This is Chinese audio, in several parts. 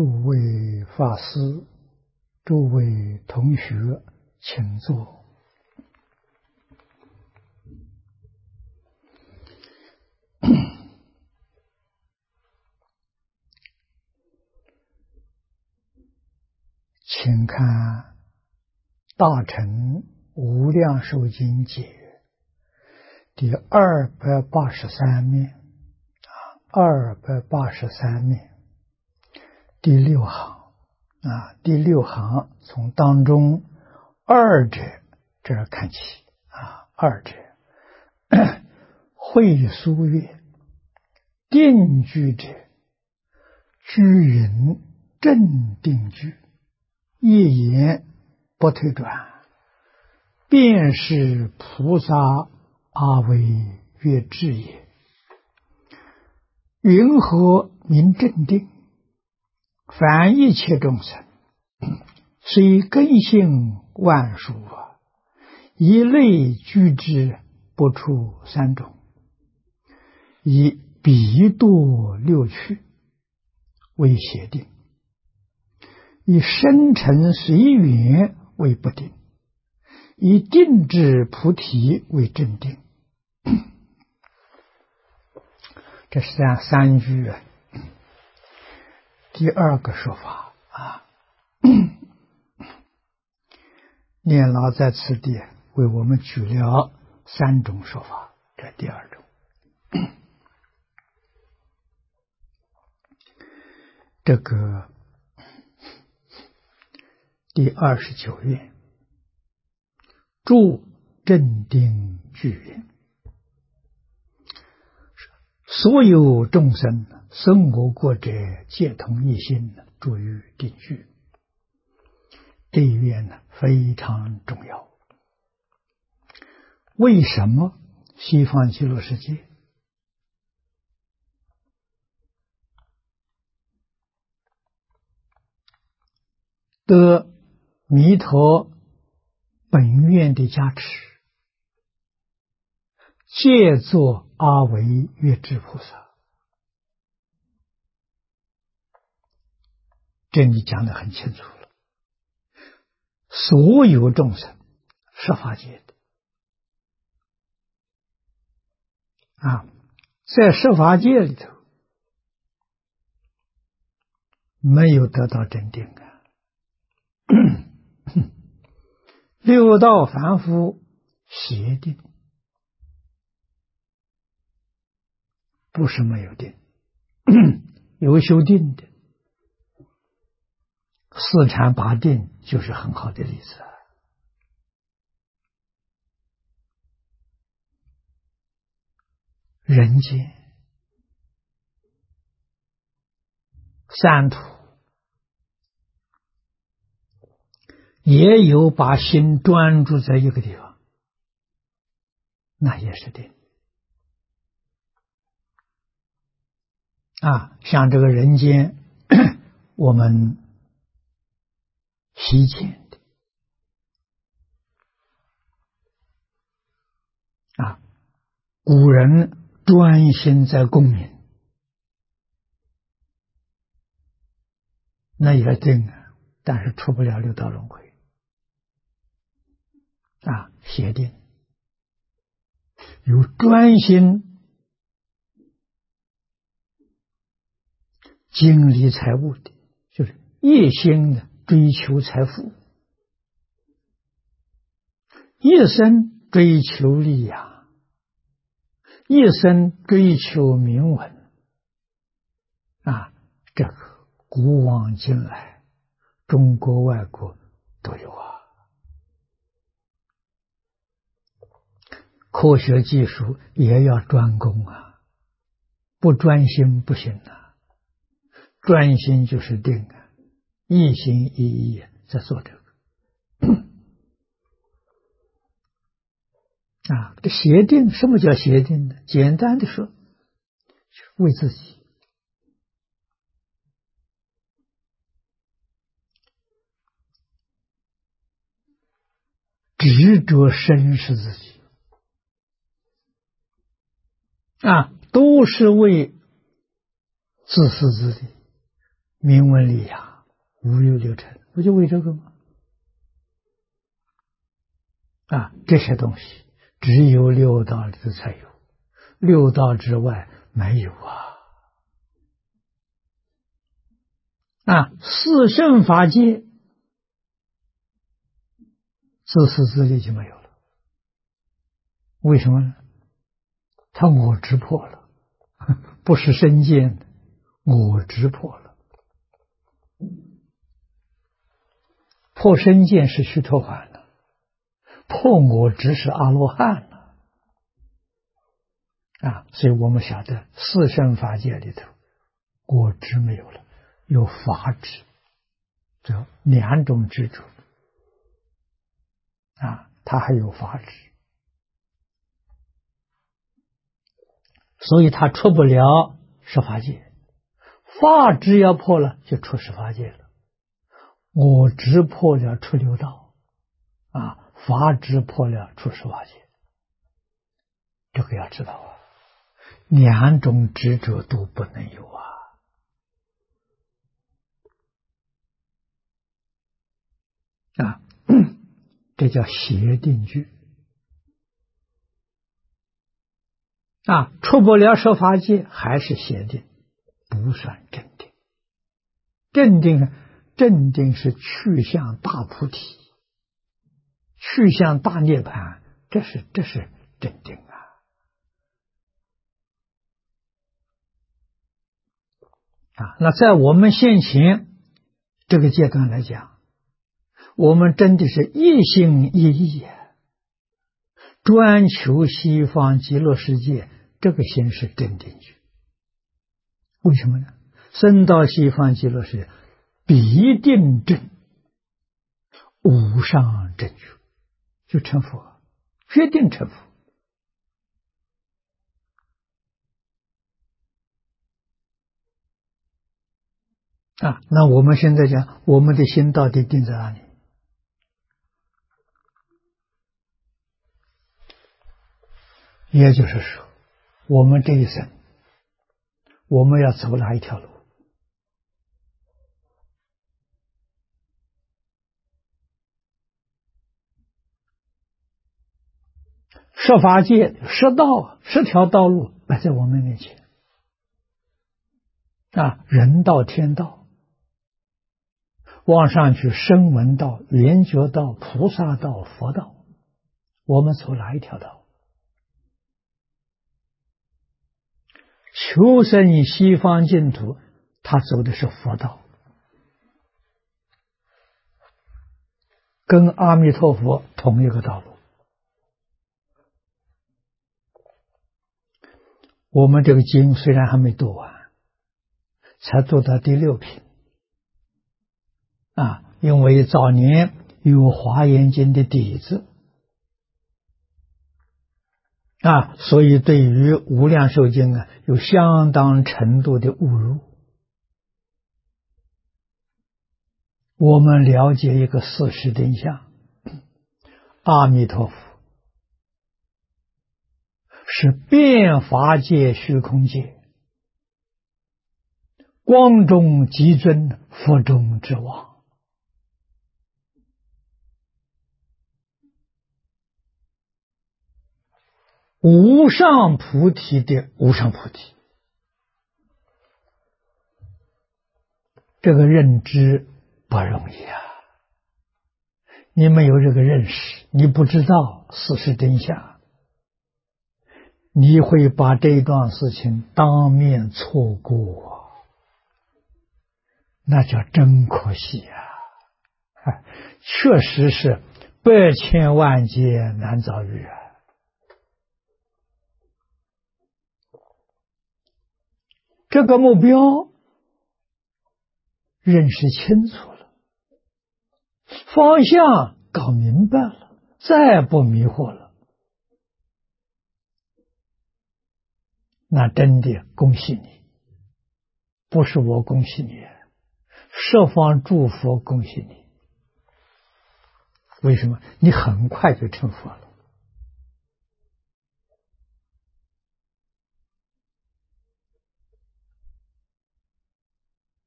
诸位法师、诸位同学，请坐。请看《大乘无量寿经解》第283面，283面第6行第6行从当中二者这儿看起二者会书曰：定句者，居云正定句，一言不退转，便是菩萨阿惟越智也。云何名正定？凡一切众生，虽根性万殊一类具之不出3种，以彼度六趣为邪定，以深沉随缘为不定，以定智菩提为正定。这是三句第二个说法念老在此地为我们举了3种说法，这第2种。这个第29页注正定句云：所有众生生我国者，皆同一心，注于定句。这一愿非常重要。为什么西方极乐世界得弥陀本愿的加持，借作阿惟越智菩萨？这里讲得很清楚了。所有众生，十法界的在十法界里头没有得到真定六道凡夫邪定，不是没有定，有修定的。四禅八定就是很好的例子人间三土也有把心专注在一个地方，那也是定像这个人间我们习见的古人专心在功名，那也定但是出不了六道轮回邪定。有专心经理财物的，就是一心的追求财富，一生追求利养，一生追求名闻这个古往今来中国外国都有科学技术也要专攻不专心不行专心就是定一心一意在做这个这邪定，什么叫邪定呢？简单的说，为自己执着身是自己都是为自私自利， 名闻利养，无忧六尘，不就为这个吗？这些东西只有六道里头才有，六道之外没有四圣法界自私自利就没有了。为什么呢？他我执破了，不是身见的，我执破了。破身见是须陀洹了，破我执是阿罗汉了。所以我们晓得四圣法界里头，我执没有了，有法执，这两种执着它还有法执，所以它出不了十法界。法执要破了，就出十法界了。我执破了出六道，法执破了出十法界。这个要知道两种执着都不能有这叫邪定句出不了十法界还是邪定，不算正定。正定是去向大菩提，去向大涅槃，这是正定那在我们现前这个阶段来讲，我们真的是一心一意专求西方极乐世界，这个心是正定句。为什么呢？生到西方极乐世界必定正，无上正觉，就成佛，决定成佛那我们现在讲，我们的心到底定在哪里？也就是说，我们这一生，我们要走哪一条路？十法界十条道路摆在我们面前人道、天道，往上去声闻道、缘觉道、菩萨道、佛道，我们走哪一条道？求生西方净土，他走的是佛道，跟阿弥陀佛同一个道路。我们这个经虽然还没读完，才读到第6品因为早年有华严经的底子所以对于无量寿经有相当程度的误入。我们了解一个事实真相，阿弥陀佛是遍法界虚空界光中极尊，佛中之王，无上菩提的无上菩提。这个认知不容易你没有这个认识，你不知道事实真相，你会把这一段事情当面错过那叫真可惜确实是百千万劫难遭遇这个目标认识清楚了，方向搞明白了，再不迷惑了，那真的恭喜你，不是我恭喜你，十方诸佛恭喜你。为什么？你很快就成佛了。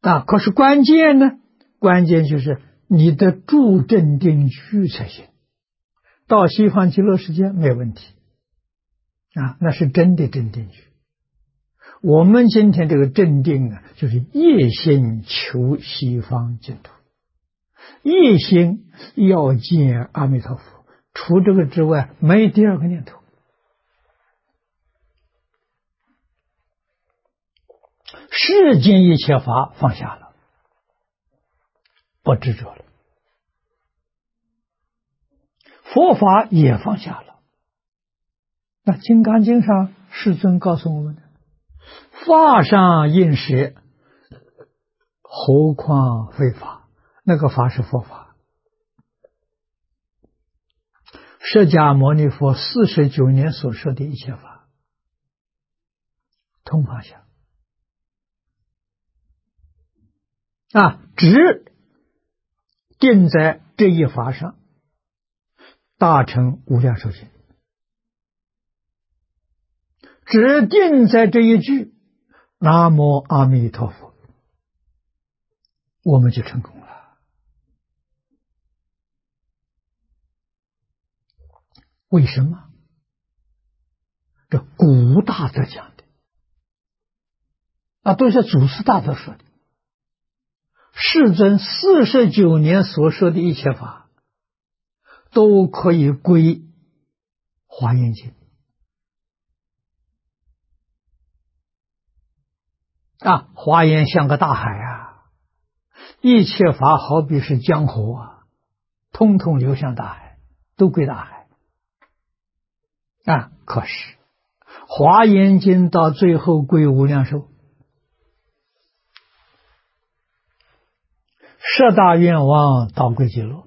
可是关键呢？关键就是你的住正定居才行。到西方极乐世界没有问题那是真的正定居。我们今天这个正定就是一心求西方净土，一心要见阿弥陀佛，除这个之外没第二个念头。世间一切法放下了，不执着了，佛法也放下了。那《金刚经》上世尊告诉我们的，法上应舍，何况非法？那个法是佛法。释迦牟尼佛49年所说的一切法，通放下只定在这一法上，大乘无量寿经。只定在这一句南无阿弥陀佛，我们就成功了。为什么？这古大德讲的都是祖师大德说的。世尊49年所说的一切法，都可以归华严经华严像个大海一切法好比是江河通通流向大海，都归大海可是华严经到最后归无量寿，十大愿望到归极乐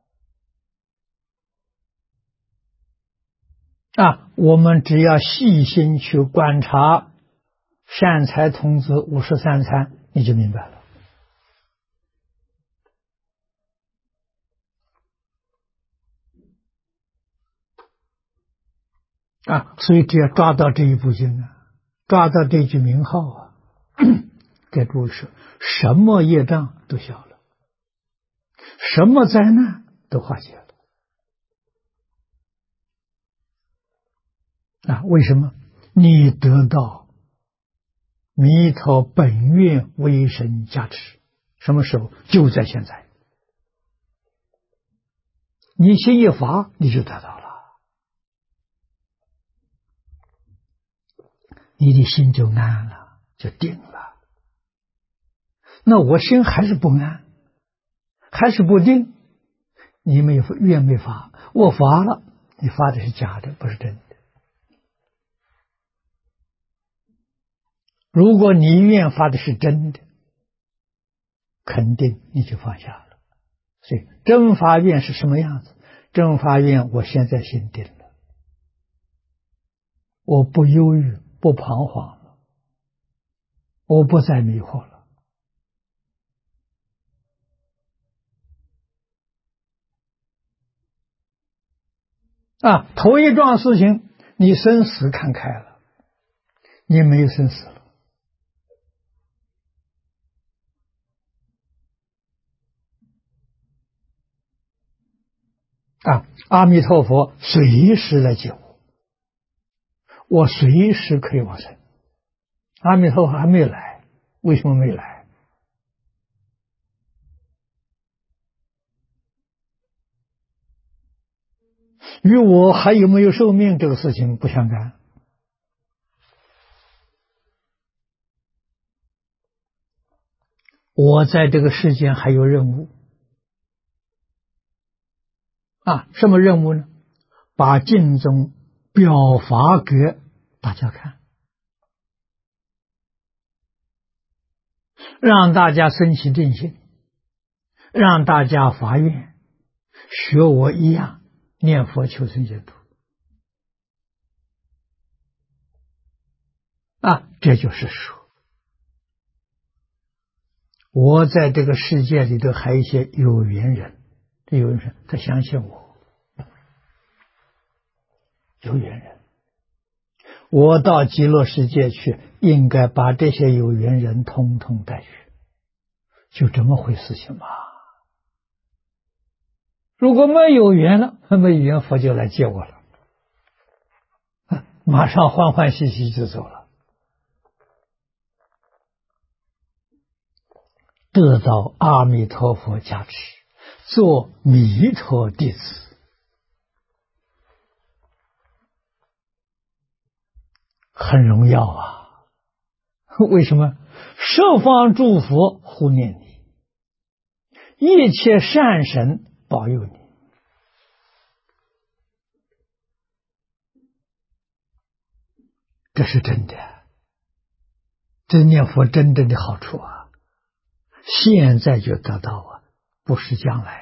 我们只要细心去观察善财童子53参，你就明白了所以只要抓到这一部经抓到这句名号给诸位说，什么业障都消了，什么灾难都化解了为什么？你得到弥陀本愿威神加持，什么时候？就在现在。你心一发，你就得到了，你的心就安了，就定了。那我心还是不安，还是不定，你没愿没发，我发了，你发的是假的，不是真的。如果你愿发的是真的，肯定你就放下了。所以真发愿是什么样子？真发愿，我现在心定了，我不忧郁，不彷徨了，我不再迷惑了。头一桩事情，你生死看开了，你没有生死了。阿弥陀佛随时来接我随时可以往生。阿弥陀佛还没来，为什么没来？与我还有没有寿命这个事情不相干。我在这个世间还有任务什么任务呢？把经中表法给大家看，让大家升起正心，让大家发愿学我一样念佛求生净土这就是说我在这个世界里头还有一些有缘人，这有缘人他相信我，有缘人，我到极乐世界去，应该把这些有缘人通通带去就这么回事情嘛。如果没有缘了，没有缘，佛就来接我了，马上欢欢喜喜就走了，得到阿弥陀佛加持，做弥陀弟子，很荣耀啊！为什么？十方诸佛护念你，一切善神保佑你。这是真的，这念佛真正的好处啊！现在就得到啊，不是将来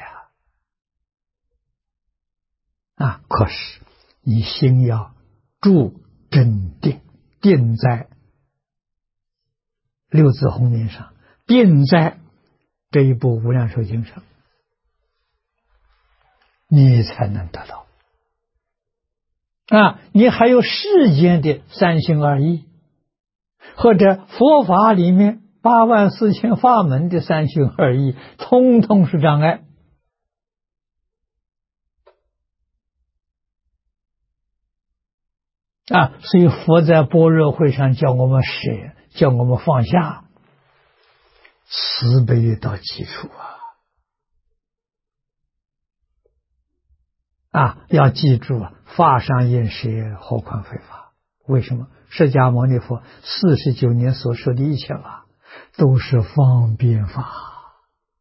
可是你心要住真定，定在六字红名上，定在这一部无量寿经上，你才能得到。你还有世间的三心二意，或者佛法里面84000法门的三心二意，通通是障碍。所以佛在般若会上叫我们舍，叫我们放下，慈悲到基础要记住法上应舍，何况非法。为什么？释迦牟尼佛49年所说的一切法，都是方便法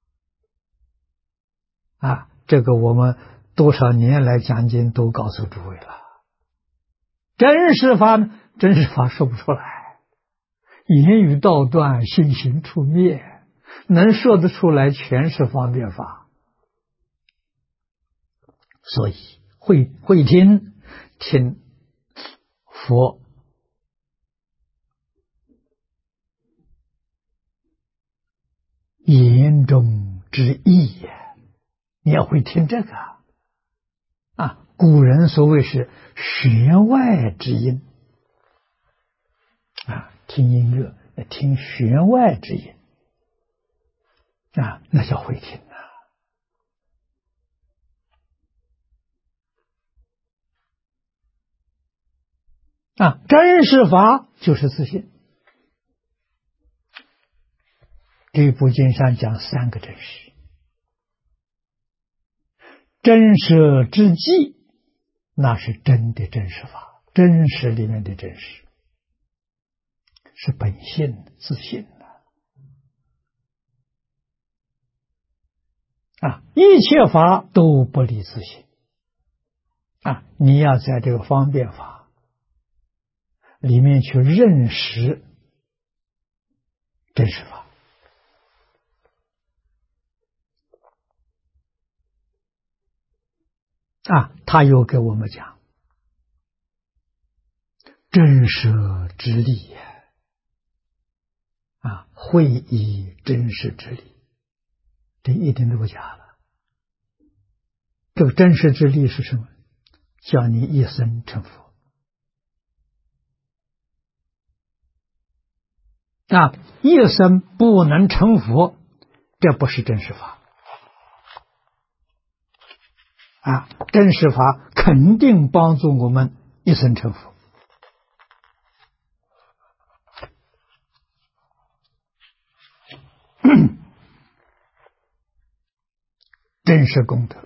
这个我们多少年来讲经都告诉诸位了。真实法呢？真实法说不出来，言语道断，心行处灭，能说得出来全是方便法。所以会听佛言中之意你要会听这个古人所谓是弦外之音听音乐听弦外之音那叫会听真实法就是自信。这部经上讲3个真实：真实之际，那是真的真实法，真实里面的真实，是本性自信一切法都不离自信你要在这个方便法里面去认识真实法他又给我们讲真实之理会以真实之理，这一点都不假了。这个真实之理是什么？叫你一生成佛一生不能成佛，这不是真实法真实法肯定帮助我们一生成佛。真实功德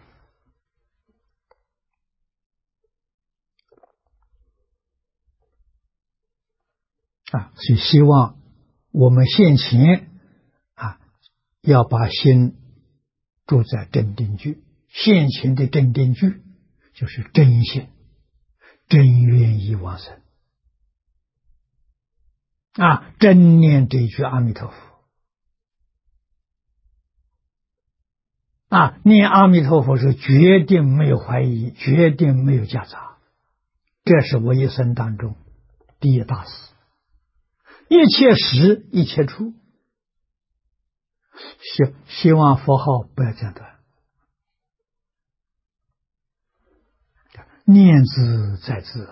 所以希望我们现前要把心住在真定句。现前的真定句就是真心，真愿意往生真念这一句阿弥陀佛念阿弥陀佛是决定没有怀疑，决定没有夹杂，这是我一生当中第一大事。一切时一切处，希望佛号不要间断，念兹在兹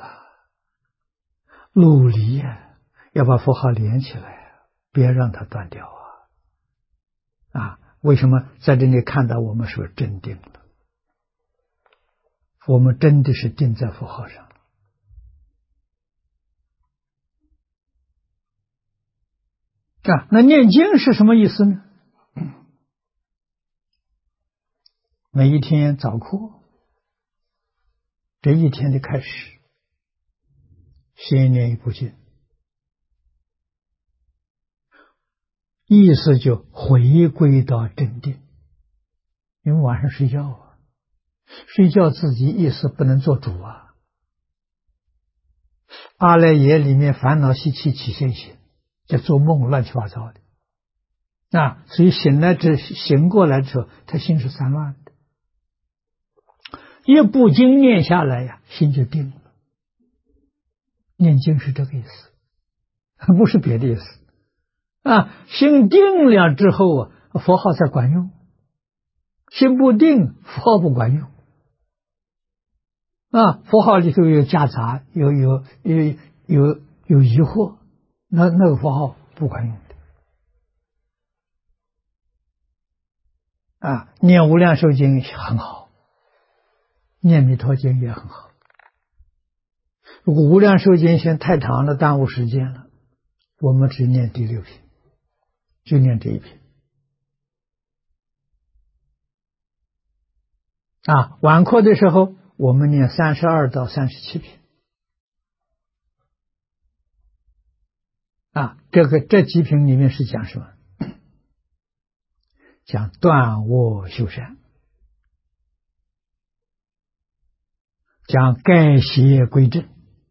努力要把佛号连起来别让它断掉为什么在这里看到我们说镇定了？我们真的是定在佛号上。那念经是什么意思呢？每一天早课，这一天的开始，先念一部经，意思就回归到镇定。因为晚上睡觉睡觉自己意识不能做主阿赖耶里面烦恼习气起现行，就做梦乱七八糟的。所以醒过来之后，他心是散乱的。一部经念下来心就定了。念经是这个意思，不是别的意思。心定了之后佛号才管用。心不定，佛号不管用。佛号里头有夹杂，有疑惑，那个佛号不管用的。念无量寿经很好，念弥陀经也很好。如果无量寿经先太长了，耽误时间了，我们只念第6品，就念这一品。晚课的时候，我们念32到37品。这几品里面是讲什么？讲断恶修善，讲改邪归正，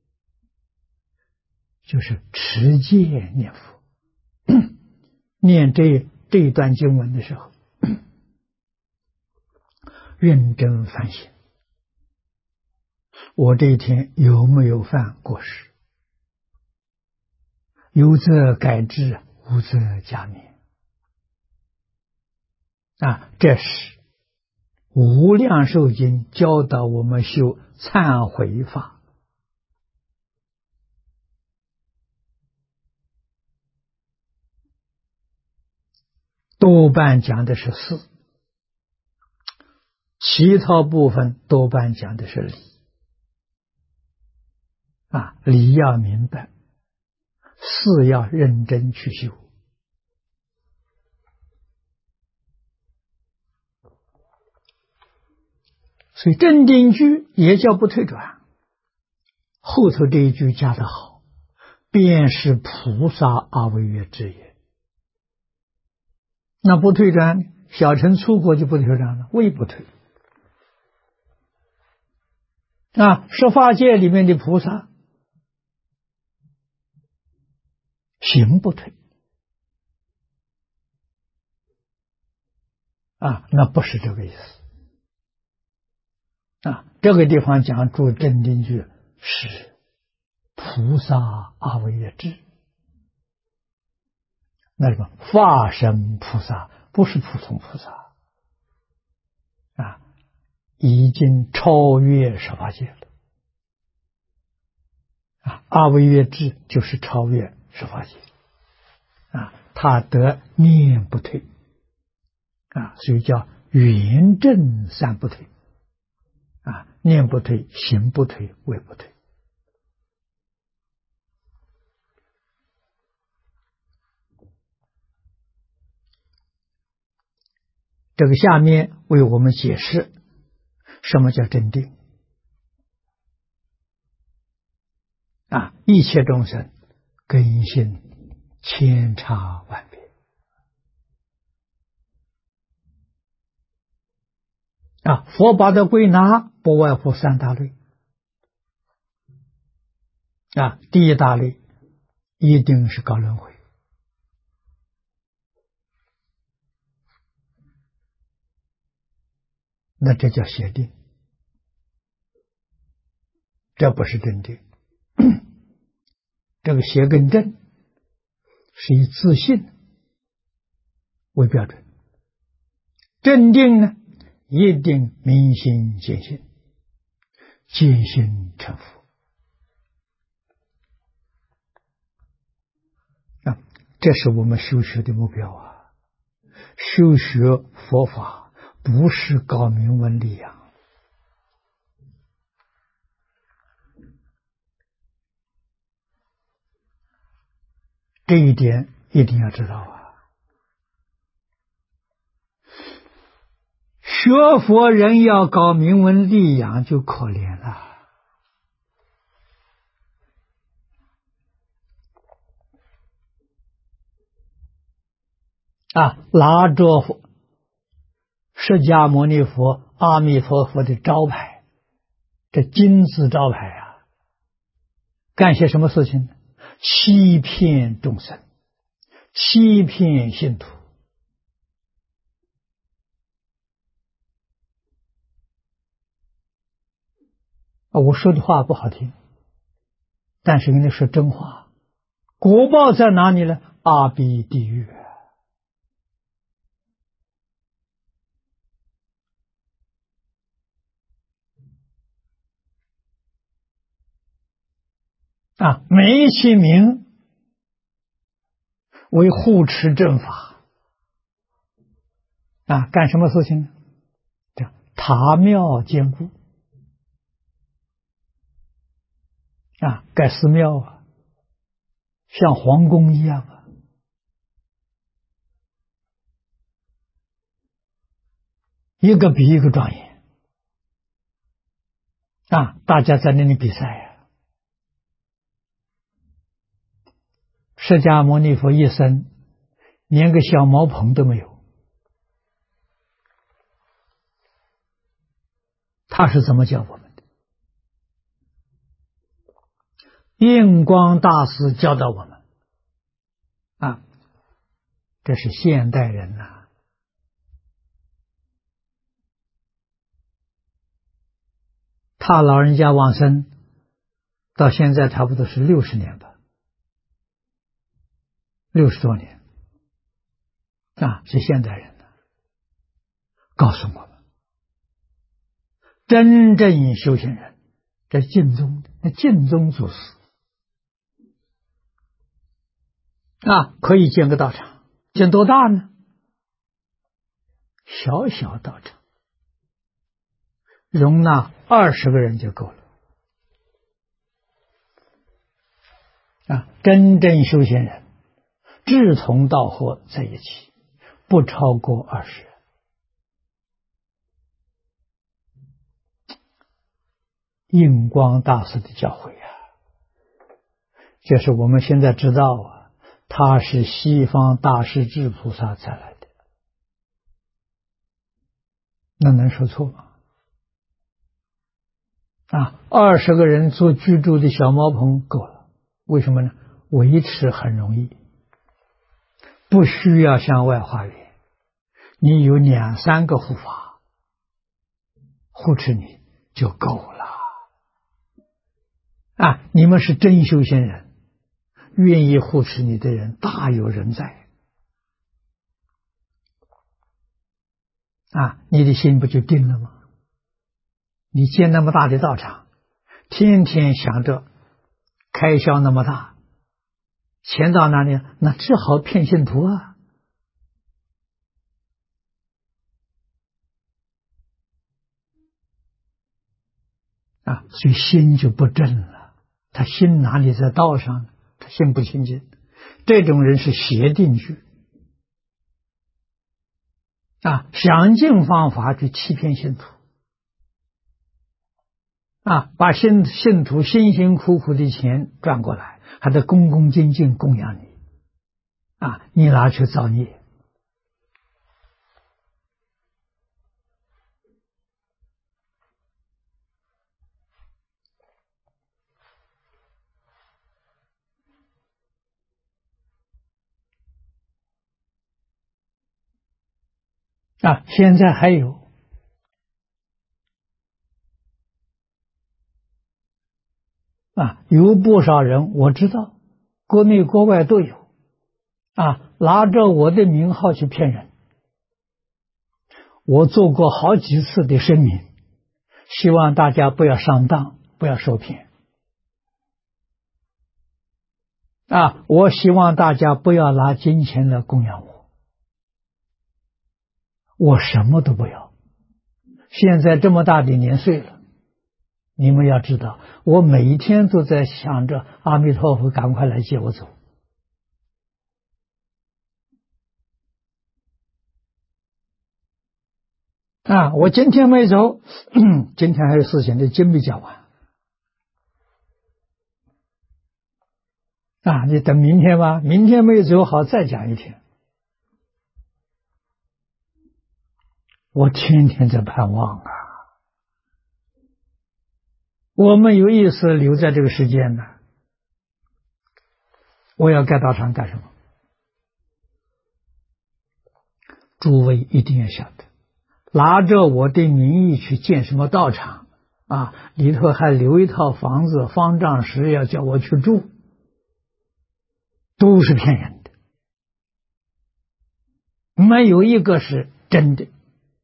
就是持戒念佛。念这一段经文的时候，认真反省，我这一天有没有犯过失？有则改之，无则加勉。这是无量寿经教导我们修忏悔法。多半讲的是事，其他部分多半讲的是理。理要明白，事要认真去修。所以镇定句也叫不退转。后头这一句加得好，便是菩萨阿惟越之也。那不退转，小乘出国就不退转了，位不退。十法界里面的菩萨行不退那不是这个意思这个地方讲注镇定句是菩萨阿惟越之，那什么法身菩萨，不是普通菩萨已经超越十法界了阿惟越之就是超越十法界他得念不退所以叫圆正三不退念不退，行不退，位不退。这个下面为我们解释什么叫镇定一切众生根性千差万别佛把它归纳不外乎3大类第一大类一定是搞轮回那这叫邪定，这不是真定。这个邪跟正是以自信为标准，正定呢一定明心见性，见性成佛这是我们修学的目标修学佛法不是搞名闻利养，这一点一定要知道啊！学佛人要搞名闻利养就可怜了。拿着释迦牟尼佛、阿弥陀佛的招牌，这金字招牌啊，干些什么事情呢？欺骗众生，欺骗信徒。我说的话不好听，但是跟你说真话，果报在哪里呢？阿鼻地狱。美其名为护持正法，干什么事情呢？叫塔庙坚固，盖寺庙像皇宫一样一个比一个庄严大家在那里比赛释迦牟尼佛一生连个小茅棚都没有，他是怎么教我们的？印光大师教导我们这是现代人他老人家往生到现在差不多是60年吧，60多年是现代人告诉我们，真正修行人，这净宗的净宗祖师可以建个道场，建多大呢？小小道场容纳20个人就够了真正修行人志同道合在一起，不超过20人。印光大师的教诲就是我们现在知道他是西方大势至菩萨才来的，那能说错吗？20个人做居住的小茅棚够了，为什么呢？维持很容易，不需要向外化缘，你有2、3个护法护持你就够了你们是真修行人，愿意护持你的人大有人在你的心不就定了吗？你建那么大的道场，天天想着开销那么大，钱到哪里？那只好骗信徒所以心就不正了。他心哪里在道上呢？他心不清净，这种人是邪定句想尽方法去欺骗信徒把信徒辛辛苦苦的钱赚过来，还得恭恭敬敬供养你你拿去造孽现在还有不少人我知道，国内国外都有拿着我的名号去骗人。我做过好几次的声明，希望大家不要上当，不要受骗我希望大家不要拿金钱来供养我我什么都不要。现在这么大的年岁了，你们要知道，我每一天都在想着阿弥陀佛赶快来接我走。我今天没走，今天还有事情，这经没讲完。你等明天吧，明天没走好再讲一天。我天天在盼望啊！我们有意识留在这个世间呢，我要盖道场干什么？诸位一定要晓得，拿着我的名义去建什么道场里头还留一套房子，方丈室要叫我去住，都是骗人的，没有一个是真的。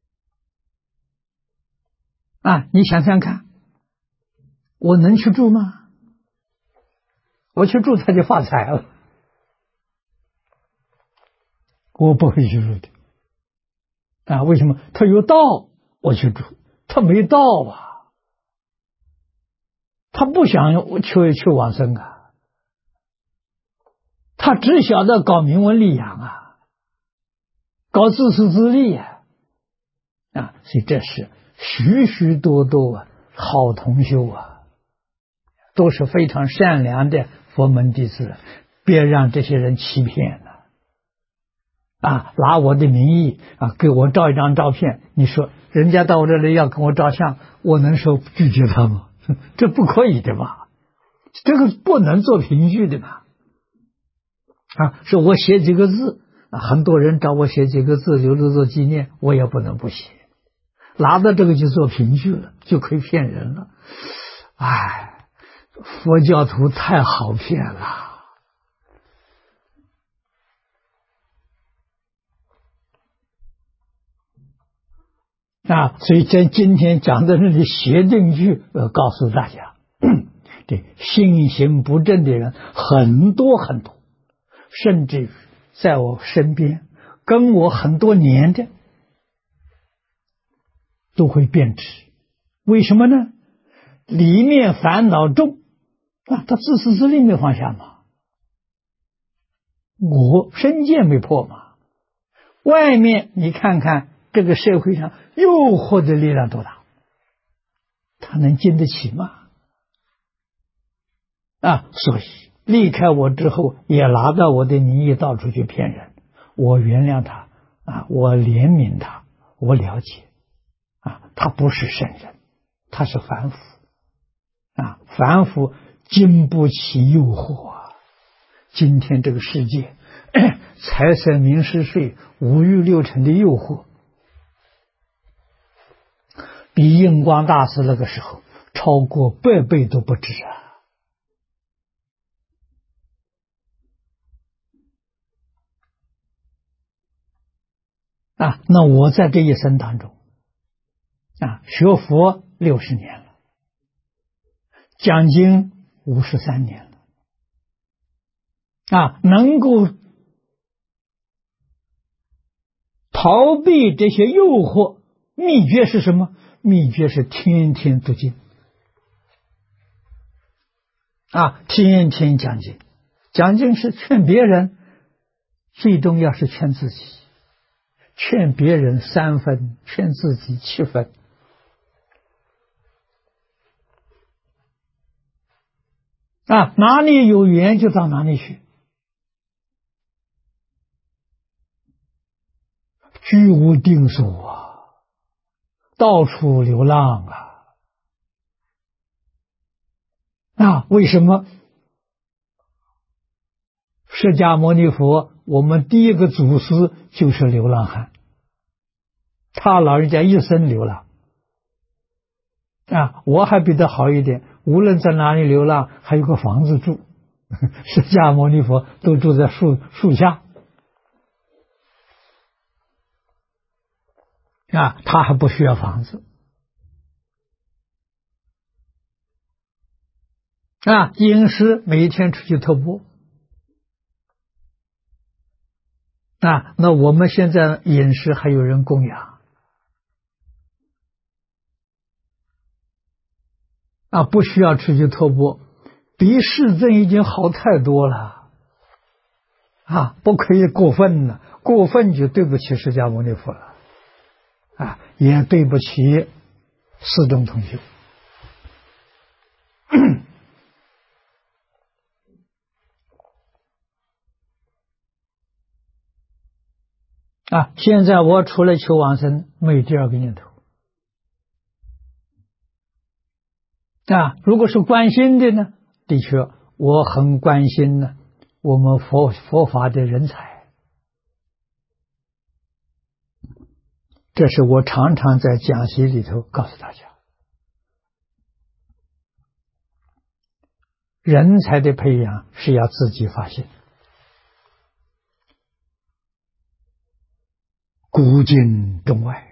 你想想看，我能去住吗？我去住他就发财了，我不会去住的。为什么？他有道我去住，他没道他不想去往生他只晓得搞名闻利养搞自私自利所以这是许许多多好同修都是非常善良的佛门弟子，别让这些人欺骗拿我的名义给我照一张照片，你说人家到我这里要跟我照相，我能说拒绝他吗？这不可以的吧？这个不能做凭据的嘛。说我写几个字很多人找我写几个字留着做纪念，我也不能不写，拿到这个就做凭据了，就可以骗人了。佛教徒太好骗了。所以在今天讲的这里邪定句告诉大家，对心行不正的人很多很多，甚至于在我身边跟我很多年的都会变质。为什么呢？里面烦恼重他自私自利没放下嘛，我身见没破嘛。外面你看看这个社会上诱惑的力量多大，他能经得起吗？所以离开我之后也拿到我的名义到处去骗人，我原谅他我怜悯他，我了解他不是圣人，他是凡夫凡夫经不起诱惑今天这个世界财色名食睡五欲六尘的诱惑，比印光大师那个时候超过100倍都不止那我在这一生当中学佛60年了，讲经53年了能够逃避这些诱惑，秘诀是什么？秘诀是天天读经天天讲经。讲经是劝别人，最重要是劝自己，劝别人3分，劝自己7分哪里有缘就到哪里去，居无定所到处流浪为什么释迦牟尼佛我们第一个祖师就是流浪汉，他老人家一生流浪我还比他好一点，无论在哪里流浪还有个房子住释迦牟尼佛都住在树下他还不需要房子饮食每一天出去偷摸那我们现在饮食还有人供养不需要出去托钵，比世尊已经好太多了不可以过分了，过分就对不起释迦牟尼佛了也对不起四众同修。现在我除了求往生，没有第二个念头如果是关心的呢，的确我很关心呢我们佛法的人才，这是我常常在讲习里头告诉大家，人才的培养是要自己发现，古今中外，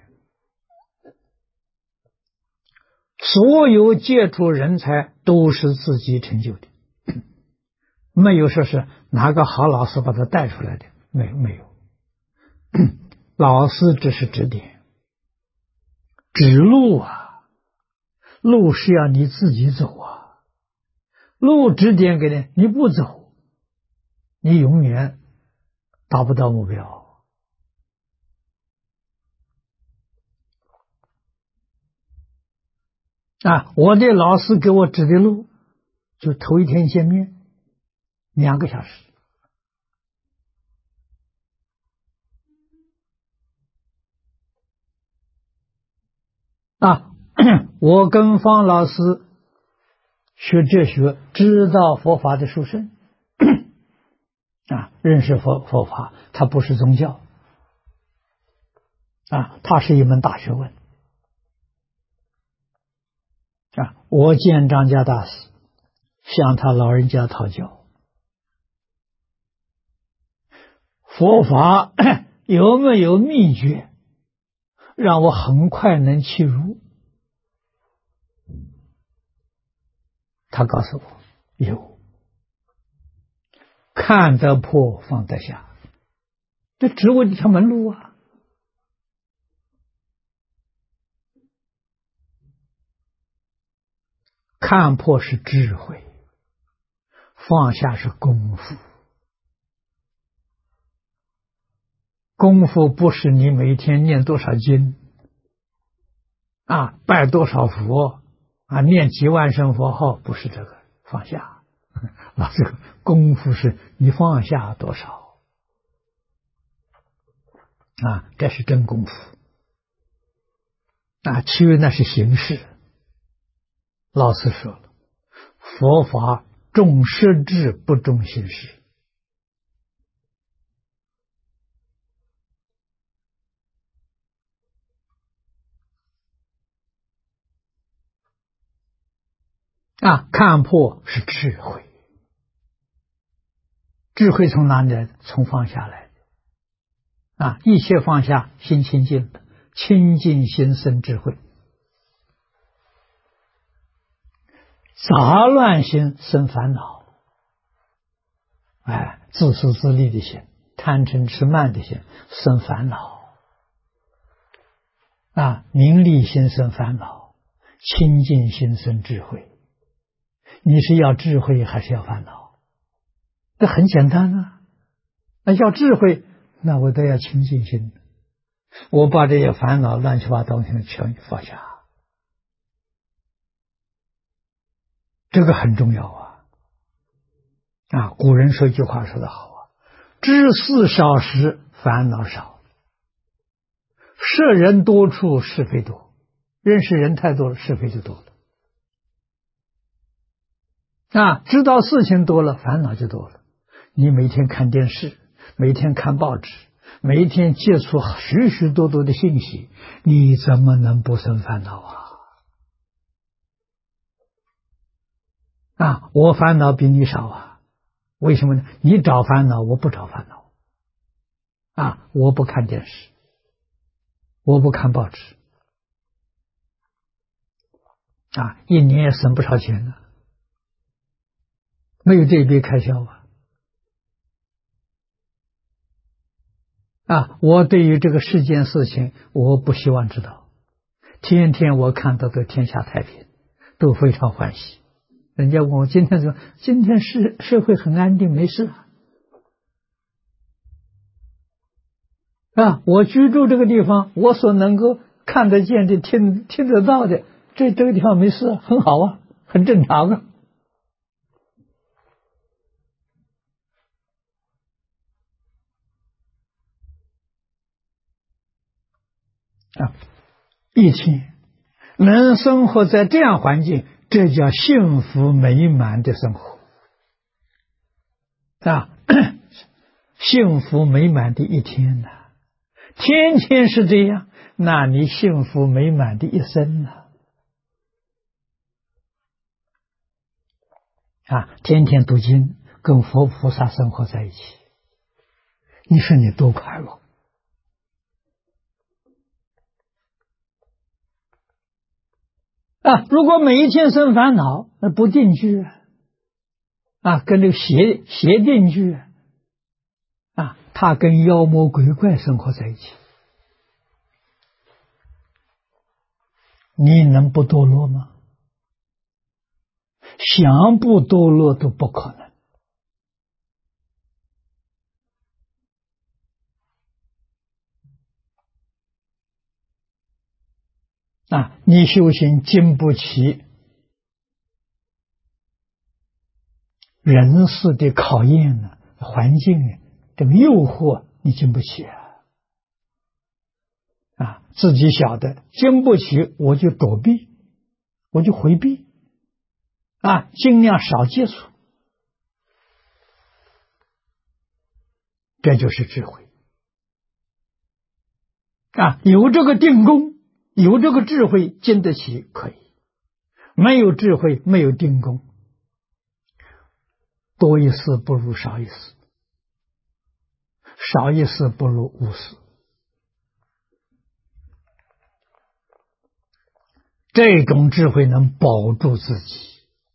所有杰出人才都是自己成就的，没有说是哪个好老师把他带出来的，没有。老师只是指点，指路路是要你自己走路指点给你，你不走，你永远达不到目标我的老师给我指的路，就头一天见面2个小时我跟方老师学哲学，知道佛法的殊胜认识佛法，它不是宗教它是一门大学问我见张家大师，向他老人家讨教，佛法有没有秘诀让我很快能契入？他告诉我有，看得破放得下，这指我一条门路看破是智慧，放下是功夫。功夫不是你每天念多少经拜多少佛念几万声佛号，不是这个放下这个功夫是你放下多少这是真功夫其余那是形式。老师说了，佛法重实质不重形式看破是智慧，智慧从哪里来的？从放下来的一切放下，心清净，清净心生智慧，杂乱心生烦恼自私自利的心，贪嗔痴慢的心生烦恼名利心生烦恼，清净心生智慧。你是要智慧还是要烦恼？这很简单要智慧，那我都要清净心，我把这些烦恼乱七八糟东西全放下，这个很重要古人说一句话说得好知事少时烦恼少，摄人多处是非多，认识人太多了，是非就多了知道事情多了，烦恼就多了。你每天看电视，每天看报纸，每一天接触许许多多的信息，你怎么能不生烦恼我烦恼比你少为什么呢？你找烦恼，我不找烦恼我不看电视，我不看报纸一年也省不少钱呢，没有这笔开销我对于这个世间事情，我不希望知道。天天我看到的天下太平，都非常欢喜。人家问我今天怎么？今天社会很安定，没事。我居住这个地方，我所能够看得见的、听得到的，这个地方没事，很好啊，很正常啊。一天能生活在这样环境，这叫幸福美满的生活幸福美满的一天呐，天天是这样，那你幸福美满的一生呢？天天读经，跟佛菩萨生活在一起，你说你多快乐如果每一天生烦恼，那不定居跟这个邪定居他跟妖魔鬼怪生活在一起，你能不堕落吗？想不堕落都不可能你修行经不起人事的考验呢，环境这个诱惑你经不起自己晓得经不起，我就躲避，我就回避尽量少接触，这就是智慧有这个定功，有这个智慧，经得起可以；没有智慧，没有定功，多一事不如少一事，少一事不如无事。这种智慧能保住自己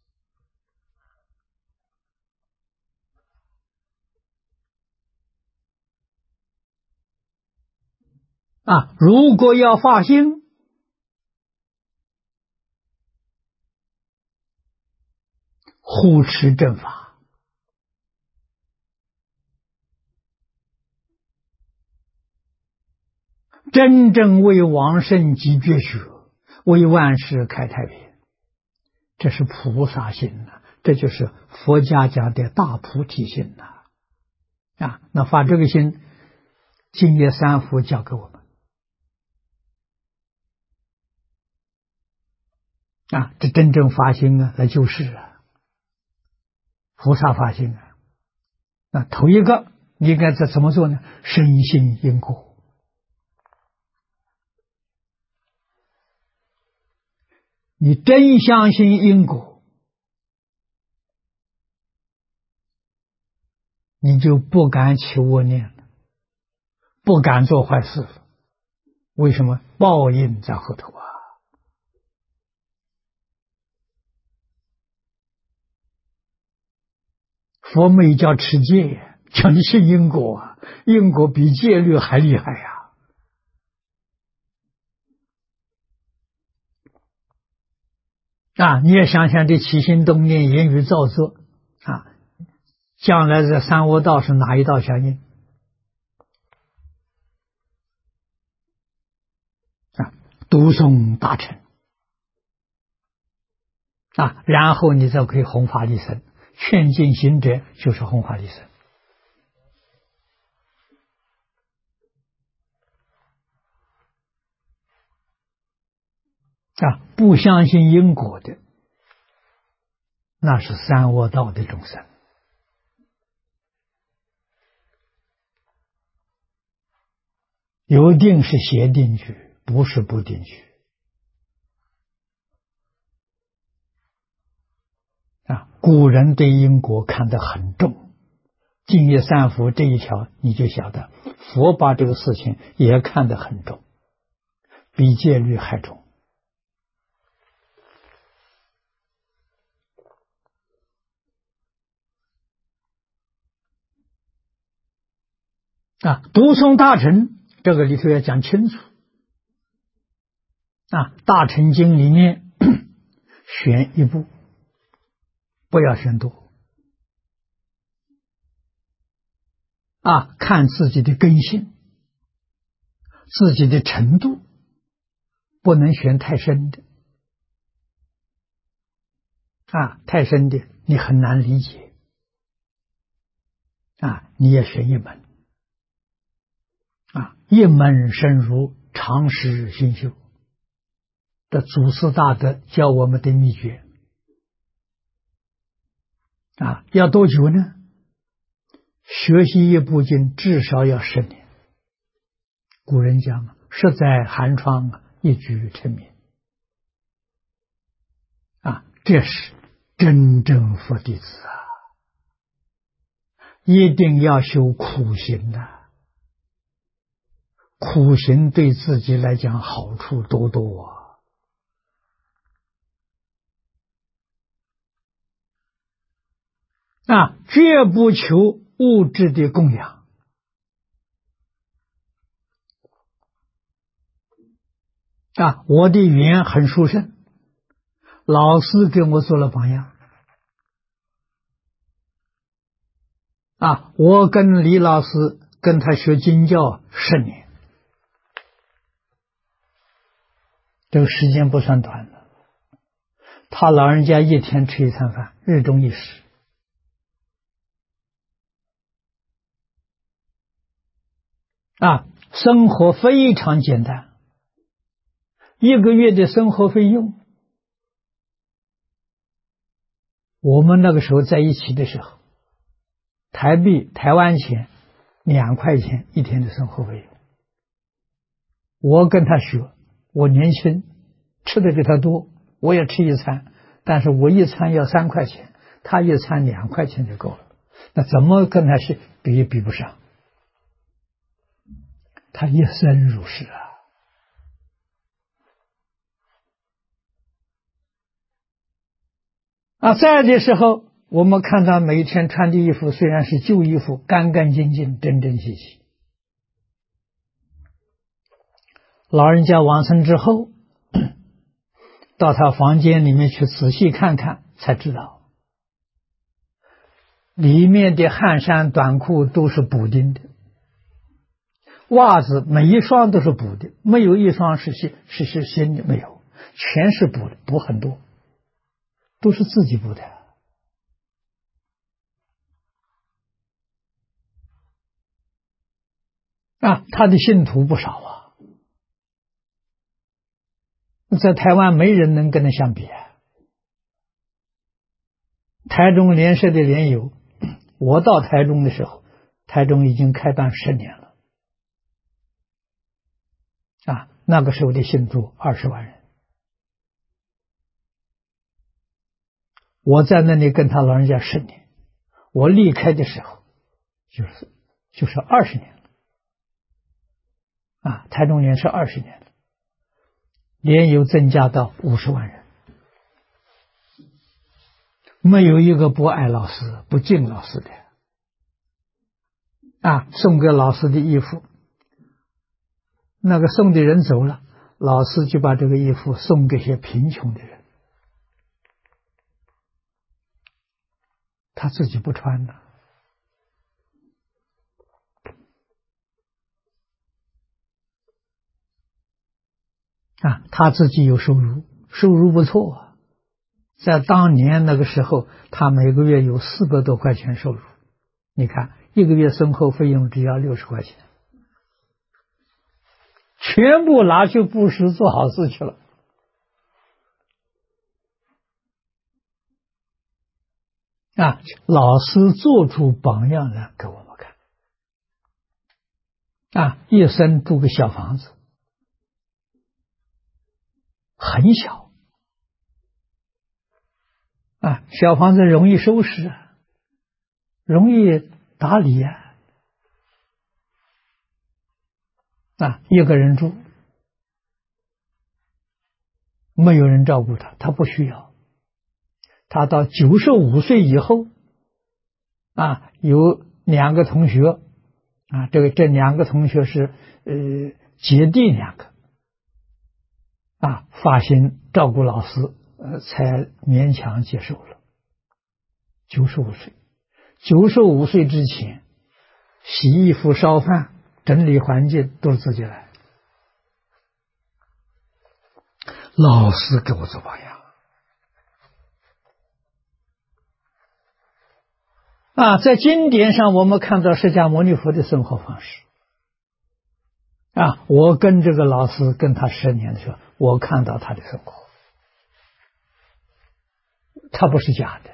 如果要发心，护持正法，真正为往生极绝学，为万世开太平，这是菩萨心这就是佛家讲的大菩提心那发这个心，净业三福教给我们这真正发心那就是菩萨发心那头一个你应该怎么做呢？深信因果，你真相信因果，你就不敢起恶念了，不敢做坏事了。为什么？报应在后头佛没叫持戒，叫你信因果因果比戒律还厉害你也想想这起心动念、言语造作将来这三恶道是哪一道相应读诵大乘然后你才可以弘法利生，劝进行者就是弘法利生不相信因果的，那是三恶道的众生有定是邪定句，不是不定句古人对因果看得很重，净业三福这一条你就晓得佛把这个事情也看得很重，比戒律还重读诵大乘这个里头要讲清楚大乘经里面选一部，不要选多看自己的根性，自己的程度，不能选太深的太深的你很难理解你也选一门一门深入，长时熏修的祖师大德教我们的秘诀要多久呢？学习一部经至少要10年。古人讲十载寒窗一举成名这是真正佛弟子一定要修苦行苦行对自己来讲好处多多绝不求物质的供养我的语言很殊胜，老师给我做了榜样我跟李老师跟他学经教10年，这个时间不算短了。他老人家一天吃一餐饭，日中一食生活非常简单，一个月的生活费用，我们那个时候在一起的时候，台湾钱2块钱一天的生活费用。我跟他学，我年轻，吃的比他多，我也吃一餐，但是我一餐要3块钱，他一餐2块钱就够了，那怎么跟他比不上？他一生如是在的时候，我们看他每天穿的衣服虽然是旧衣服，干干净净，整整齐齐。老人家往生之后，到他房间里面去仔细看看，才知道里面的汗衫短裤都是补丁的，袜子每一双都是补的，没有一双是新的，没有，全是补的，补很多，都是自己补的他的信徒不少在台湾没人能跟他相比台中莲社的莲友，我到台中的时候，台中已经开办10年了那个时候的信徒20万人。我在那里跟他老人家10年，我离开的时候就是20年了台中莲社20年了，莲友增加到50万人，没有一个不爱老师不敬老师的送给老师的衣服，那个送的人走了，老师就把这个衣服送给些贫穷的人，他自己不穿的他自己有收入不错在当年那个时候，他每个月有400多块钱收入，你看一个月生活费用只要60块钱，全部拿去布施做好事去了老师做出榜样来给我们看一生住个小房子，很小小房子容易收拾容易打理一个人住，没有人照顾他，他不需要。他到95岁以后有2个同学这两个同学是姐弟两个发心照顾老师，才勉强接受了。95岁，95岁之前，洗衣服、烧饭、整理环境都是自己来。老师给我做榜样在经典上我们看到释迦牟尼佛的生活方式我跟这个老师跟他10年的时候，我看到他的生活，他不是假的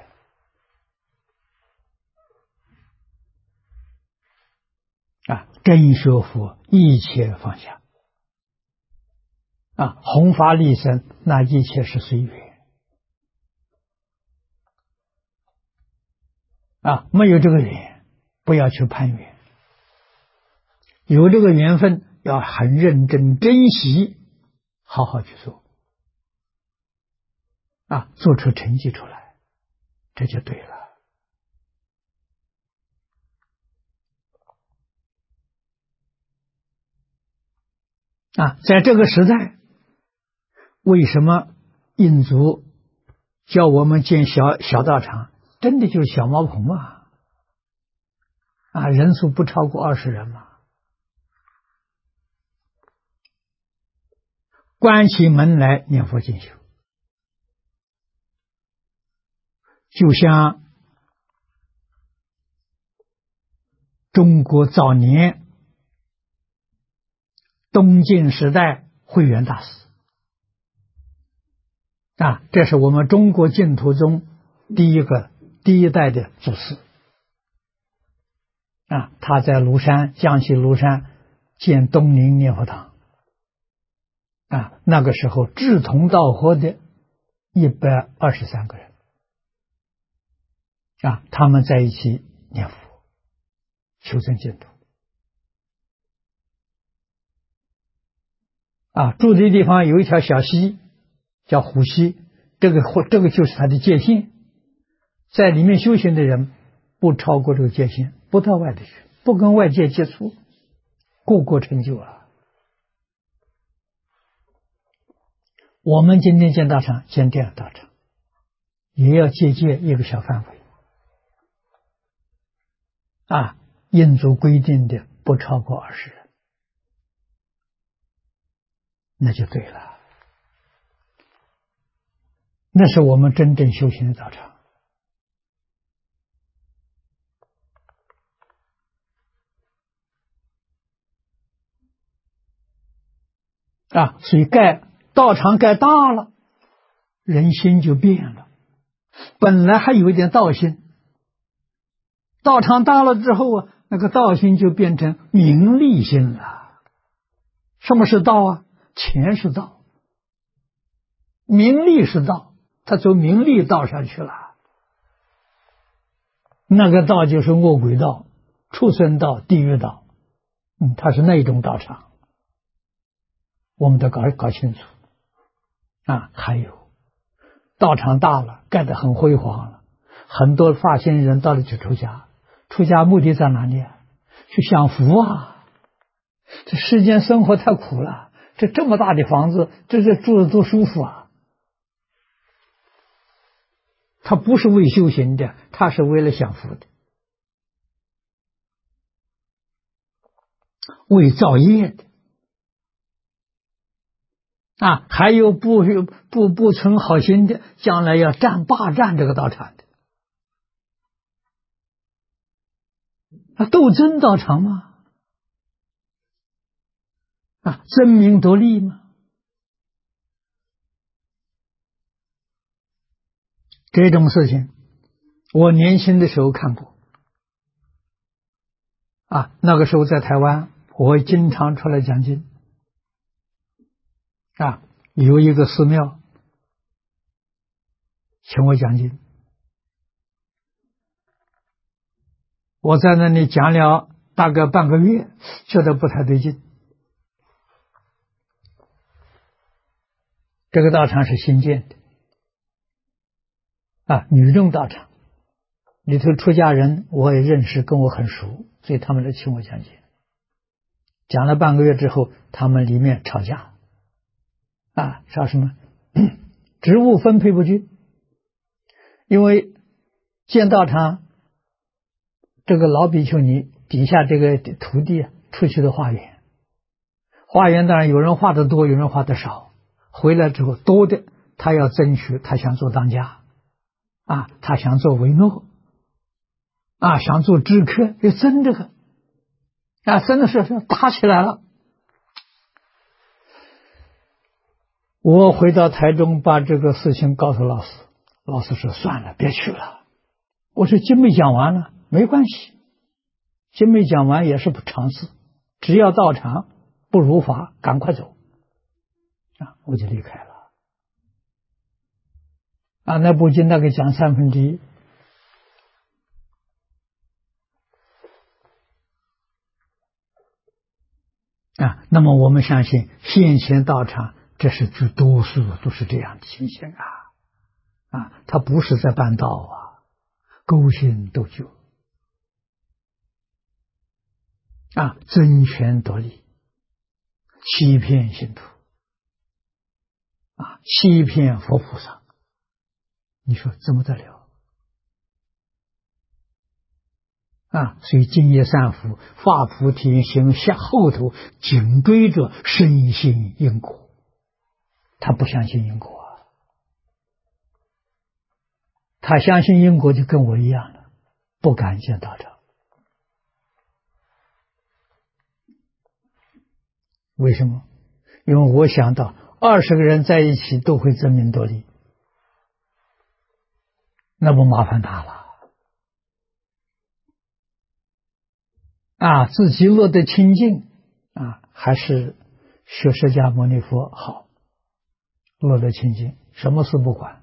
真学佛一切放下弘法利生，那一切是随缘没有这个缘不要去攀缘，有这个缘分要很认真珍惜，好好去做做出成绩出来，这就对了在这个时代，为什么印祖叫我们建小道场，真的就是小茅棚人数不超过20人嘛，关起门来念佛进修，就像中国早年东晋时代慧远大师这是我们中国净土中第一代的祖师他在庐山，江西庐山建东宁念佛堂那个时候志同道合的123个人他们在一起念佛求生净土住的地方有一条小溪叫虎溪，这个就是它的界限，在里面修行的人不超过这个界限，不到外头去，不跟外界接触，个成就我们今天建道场，建这样道场，也要借鉴一个小范围印祖规定的不超过20人，那就对了，那是我们真正修行的道场所以道场盖大了，人心就变了，本来还有一点道心，道场大了之后那个道心就变成名利心了。什么是道钱是道，名利是道，他走名利道上去了，那个道就是恶鬼道、畜生道、地狱道，它是那种道场，我们得搞清楚还有道场大了，盖得很辉煌了，很多发心人到了就出家，出家目的在哪里去享福这世间生活太苦了，这么大的房子，这住的多舒服他不是为修行的，他是为了享福的，为造业的还有不存好心的，将来要霸占这个道场的斗争道场吗争名夺利吗？这种事情我年轻的时候看过那个时候在台湾，我经常出来讲经有一个寺庙请我讲经，我在那里讲了大概半个月，觉得不太对劲。这个道场是新建的女众道场，里头出家人我也认识，跟我很熟，所以他们来请我讲解讲了半个月之后，他们里面吵架，吵什么？职务分配不均，因为建道场这个老比丘尼底下这个徒弟出去的化缘，化缘当然有人画的多，有人画的少，回来之后多的他要争取，他想做当家，他想做维诺，想做知客，就争这个，真的是打起来了。我回到台中，把这个事情告诉老师，老师说算了，别去了。我说经没讲完了，没关系，经没讲完也是常事，只要到场不如法，赶快走，我就离开了。那部经大概讲1/3。那么我们相信现前道场，这是绝多数都是这样的情形他不是在办道勾心斗角争权夺利，欺骗信徒欺骗佛菩萨，你说怎么得了所以净业三福发菩提心下后头紧追着深信因果，他不相信因果他相信因果就跟我一样了，不敢见道场。为什么？因为我想到20个人在一起都会争名夺利，那不麻烦大了自己落得清净还是学释迦牟尼佛好，落得清净，什么事不管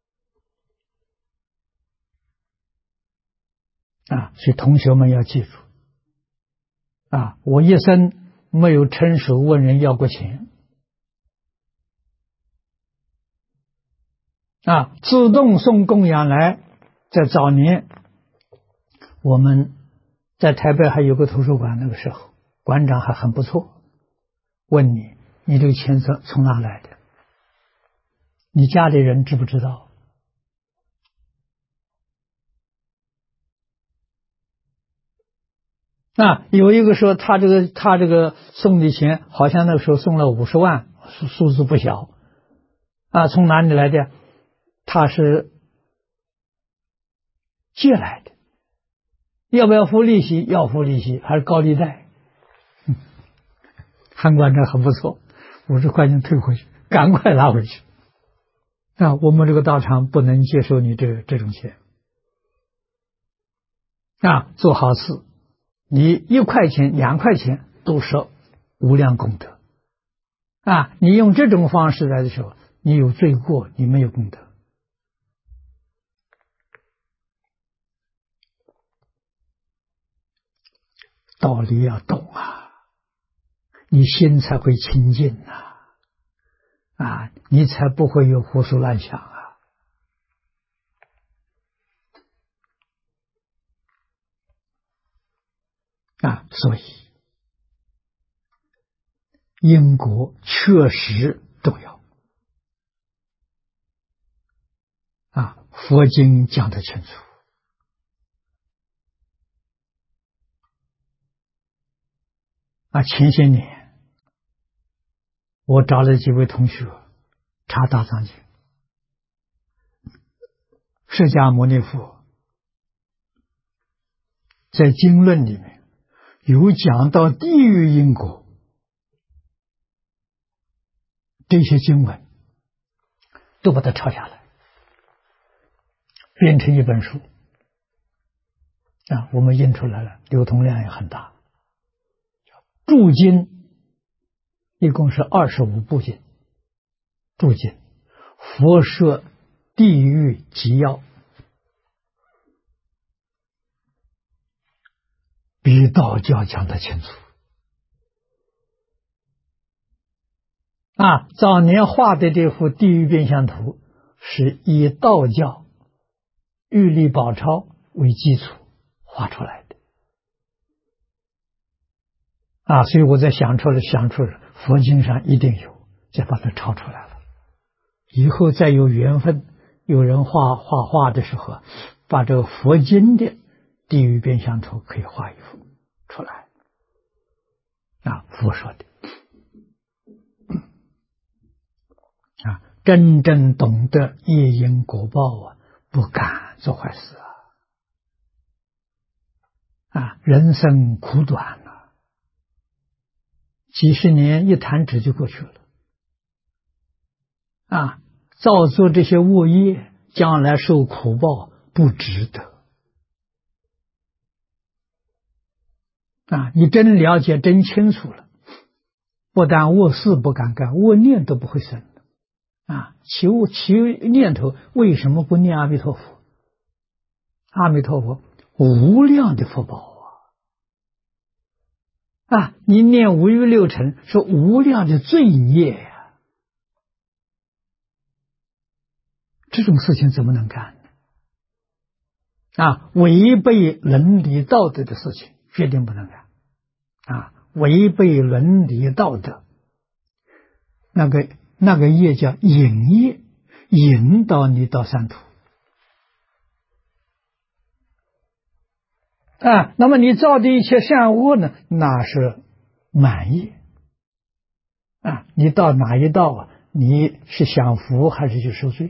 所以同学们要记住我一生没有伸手问人要过钱自动送供养来。在早年我们在台北还有个图书馆，那个时候馆长还很不错，问你这个钱从哪来的，你家里人知不知道有一个说他这个送的钱好像那个时候送了50万，数字不小从哪里来的？他是借来的，要不要付利息？要付利息，还是高利贷？韩馆长很不错，50块钱退回去，赶快拿回去我们这个道场不能接受你这种钱做好事，你1块钱2块钱都是无量功德你用这种方式来的时候，你有罪过，你没有功德。道理要懂你心才会清净你才不会有胡思乱想所以因果确实重要佛经讲得清楚前些年我找了几位同学查大藏经，释迦牟尼佛在经论里面有讲到地狱因果，这些经文都把它抄下来编成一本书我们印出来了，流通量也很大。注经一共是25部经，注经佛说地狱集要，比道教讲得清楚早年画的这幅地狱变相图是以道教玉历宝钞为基础画出来的所以我在想出来，佛经上一定有，再把它抄出来了。以后再有缘分，有人画画的时候，把这个佛经的地狱变相图可以画一幅出来。佛说的。真正懂得业因果报不敢做坏事人生苦短几十年一弹指就过去了造作这些恶业，将来受苦报不值得你真了解真清楚了，不但恶事不敢干，恶念都不会生其念头为什么不念阿弥陀佛？阿弥陀佛无量的福报你念五欲六尘是无量的罪孽这种事情怎么能干呢？违背伦理道德的事情决定不能干违背伦理道德，那个业叫引业，引导你到三途那么你造的一切善恶呢，那是满业你到哪一道你是享福还是去受罪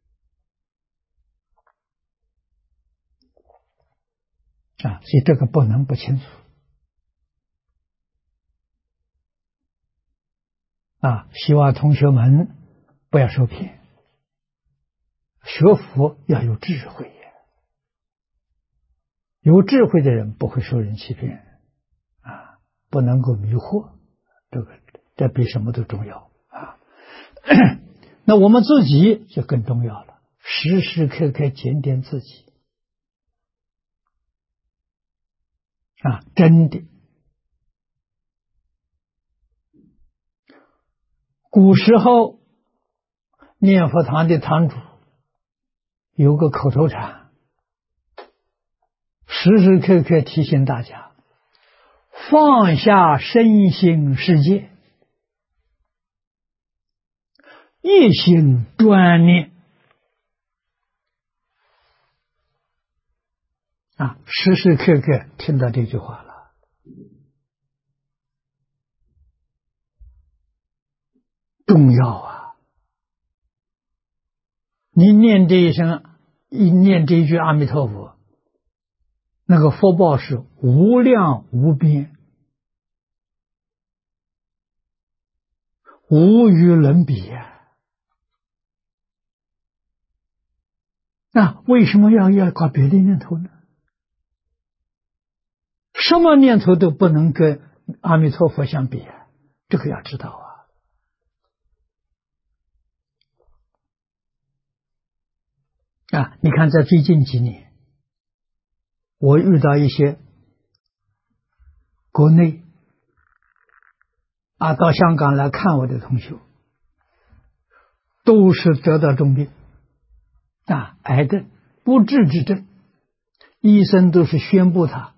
所以这个不能不清楚希望同学们不要受骗，学佛要有智慧有智慧的人不会受人欺骗不能够迷惑，这比什么都重要那我们自己就更重要了，时时刻刻检点自己真的。古时候念佛堂的堂主有个口头禅，时时刻刻提醒大家放下身心世界，一心专念时时刻刻听到这句话了重要你念这一声，念这一句阿弥陀佛，那个福报是无量无边，无与伦比那为什么要搞别的念头呢？什么念头都不能跟阿弥陀佛相比这个要知道你看在最近几年，我遇到一些国内到香港来看我的同学，都是得到重病癌症不治之症，医生都是宣布他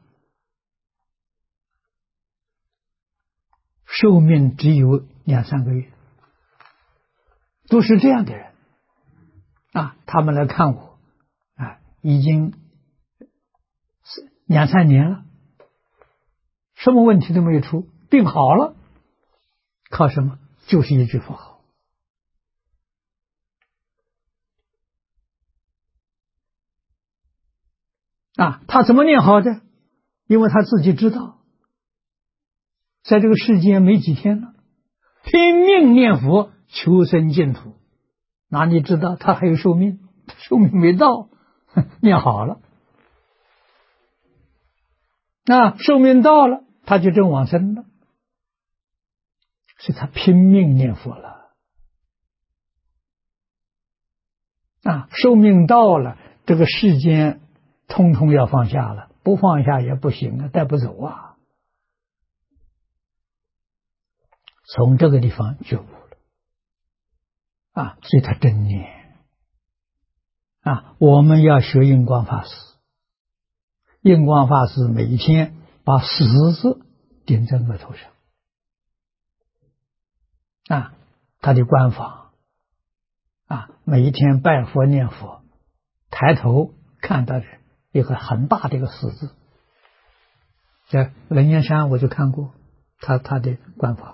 寿命只有2-3个月，都是这样的人他们来看我已经2-3年了，什么问题都没有出，病好了，靠什么？就是一句佛号他怎么念好的？因为他自己知道在这个世界没几天了，拼命念佛求生净土，哪里知道他还有寿命，寿命没到念好了寿命到了他就真往生了，所以他拼命念佛了寿命到了，这个世间通通要放下了，不放下也不行带不走从这个地方觉悟了所以他真念我们要学印光法师，印光法师每天把10字顶在额头上。他的官房每一天拜佛念佛，抬头看到一个很大的一个死字。在楞严山我就看过他的官房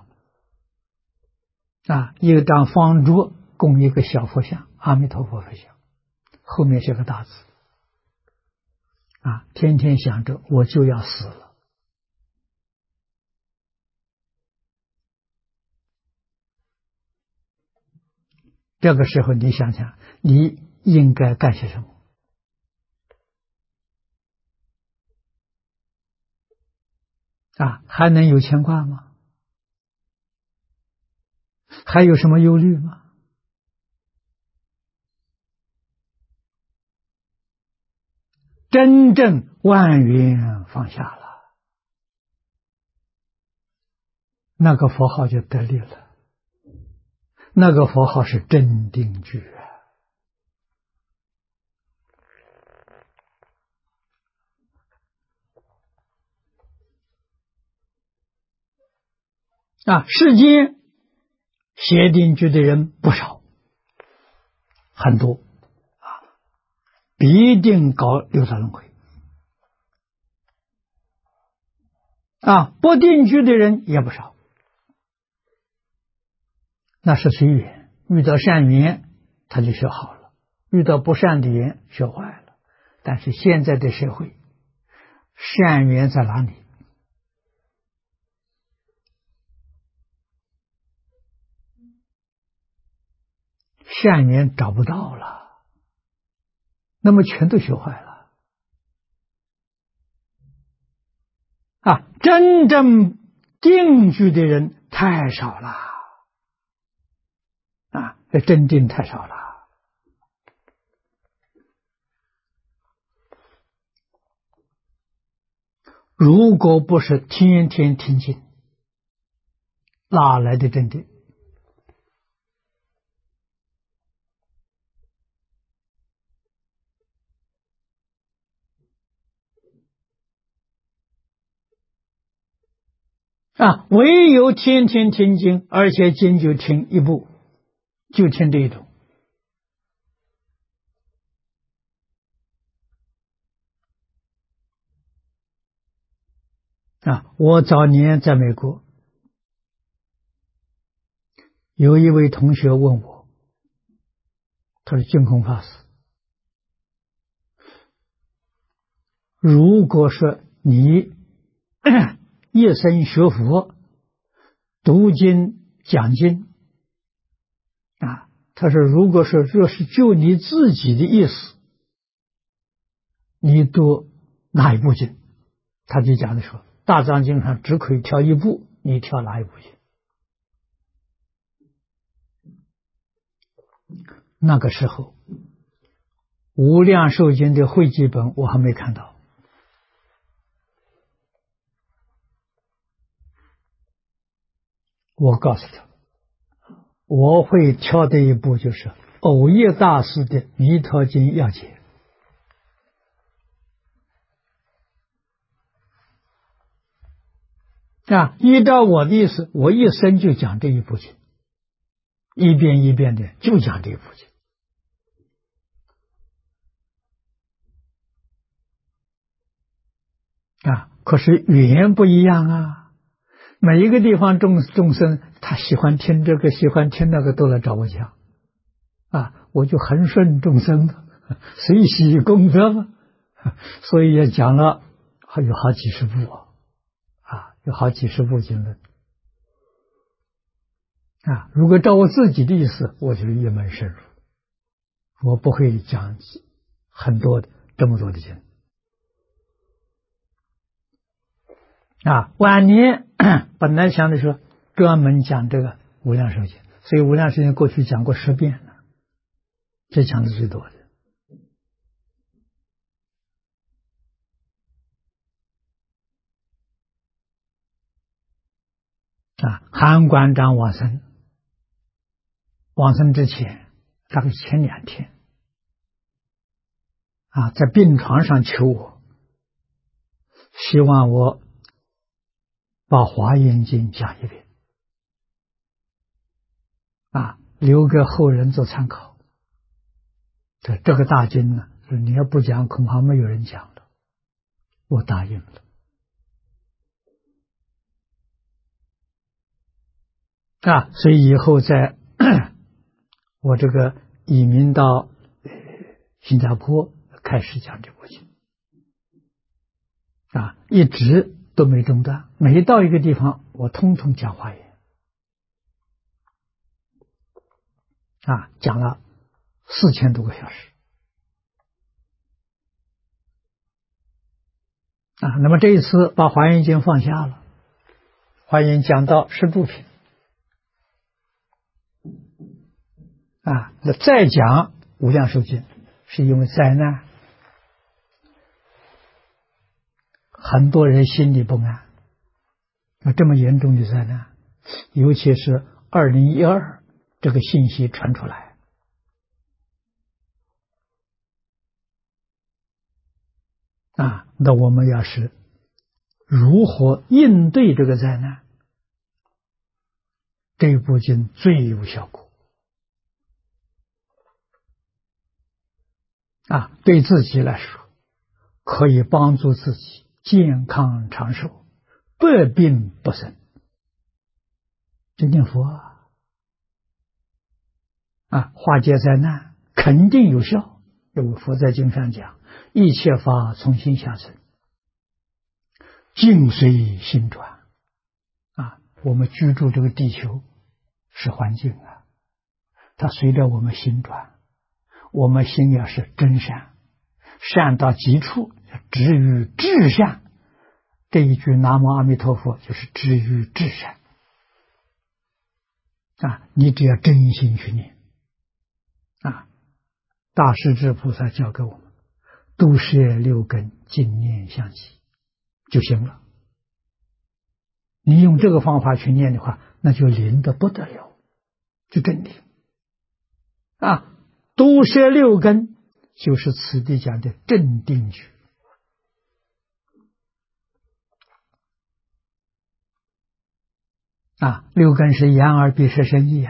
一张方桌供一个小佛像，阿弥陀佛佛像，后面是个大字天天想着我就要死了。这个时候你想想，你应该干些什么？还能有牵挂吗？还有什么忧虑吗？真正万缘放下了，那个佛号就得力了。那个佛号是真定句世间写定句的人不少，很多必定搞六道轮回不定句的人也不少，那是随缘，遇到善缘他就学好了，遇到不善的缘学坏了。但是现在的社会，善缘在哪里？善缘找不到了，那么全都学坏了真正定句的人太少了这真定太少了。如果不是天天听经，哪来的真定？唯有天天听经，而且经就听一部，就听这一种我早年在美国，有一位同学问我，他是净空法师，如果说你一生学佛，读经讲经他说如果说若是就你自己的意思，你读哪一部经？他就讲的说，大藏经上只可以挑一部，你挑哪一部经？那个时候无量寿经的汇集本我还没看到，我告诉他，我会挑的一部就是藕益大师的《弥陀经要解》依照我的意思，我一生就讲这一部经，一遍一遍的就讲这一部经可是语言不一样每一个地方众生他喜欢听这个喜欢听那个都来找我讲我就恒顺众生随喜功德嘛所以也讲了有好几十部有好几十部经论如果照我自己的意思，我就一门深入，我不会讲很多的这么多的经晚年本来想的说专门讲这个无量寿经，所以无量寿经过去讲过10遍了，这讲的最多的韩馆长往生之前大概前2天在病床上求我，希望我把华严经讲一遍留给后人做参考。这个大经呢，你要不讲，恐怕没有人讲了。我答应了所以以后在我这个移民到新加坡开始讲这部经一直都没中断，每到一个地方我通通讲华严讲了4000多个小时那么这一次把华严经放下了，华严讲到10部品那再讲无量寿经，是因为灾难，很多人心里不安。这么严重的灾难，尤其是2012这个信息传出来那我们要是如何应对这个灾难，这部经最有效果对自己来说可以帮助自己健康长寿，百病不生。这念佛化解灾难肯定有效，因为佛在经上讲，一切法从心下生，境随心转我们居住这个地球是环境它随着我们心转。我们心要是真善，善到极处，止于至善。这一句南无阿弥陀佛就是止于至善你只要真心去念大势至菩萨教给我们度摄6根，净念相继就行了。你用这个方法去念的话，那就灵得不得了，就真灵度摄6根就是此地讲的正定觉6根是眼耳鼻舌身意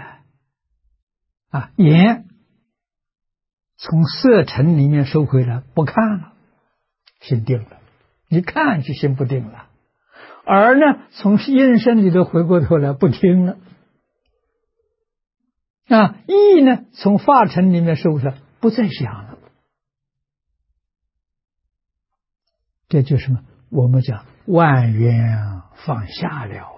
眼从色尘里面收回来不看了，心定了，你看就心不定了。耳呢从音声里头回过头来不听了意呢从法尘里面收回来不再想了。这就是什么？我们讲万缘放下了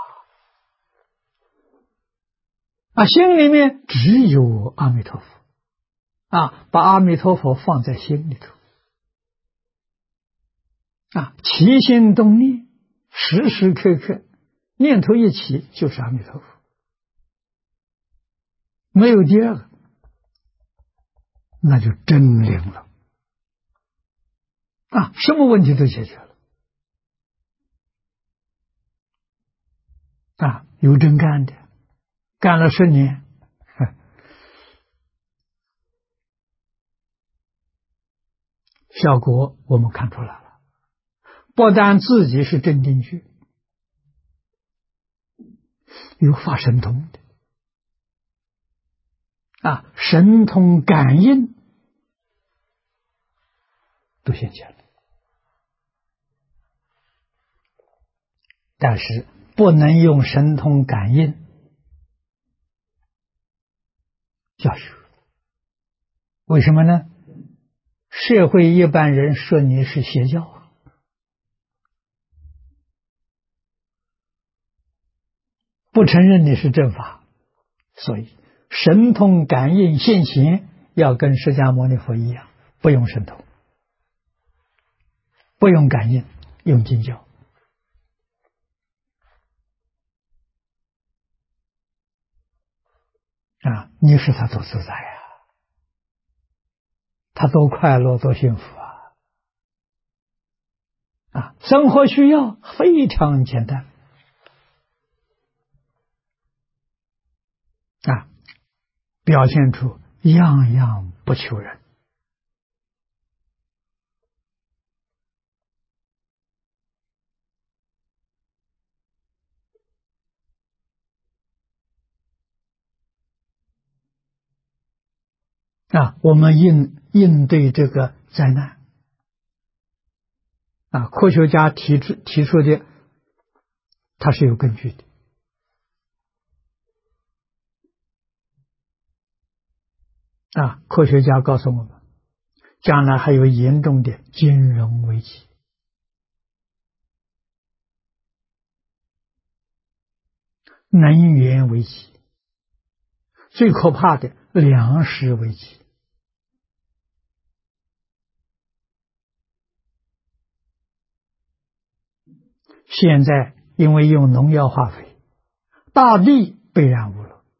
心里面只有阿弥陀佛把阿弥陀佛放在心里头起心动念，时时刻刻念头一起就是阿弥陀佛，没有第二个，那就真灵了什么问题都解决了有真干的，干了10年效果我们看出来了。不但自己是正定觉，有发神通的神通感应都现前了。但是不能用神通感应教学，为什么呢？社会一般人说你是邪教不承认你是正法，所以神通感应现前要跟释迦牟尼佛一样，不用神通，不用感应，用经教你使他多自在他多快乐多幸福生活需要非常简单表现出样样不求人我们应对这个灾难科学家提出的，它是有根据的科学家告诉我们，将来还有严重的金融危机，能源危机，最可怕的粮食危机。现在因为用农药化肥，大地被染污了，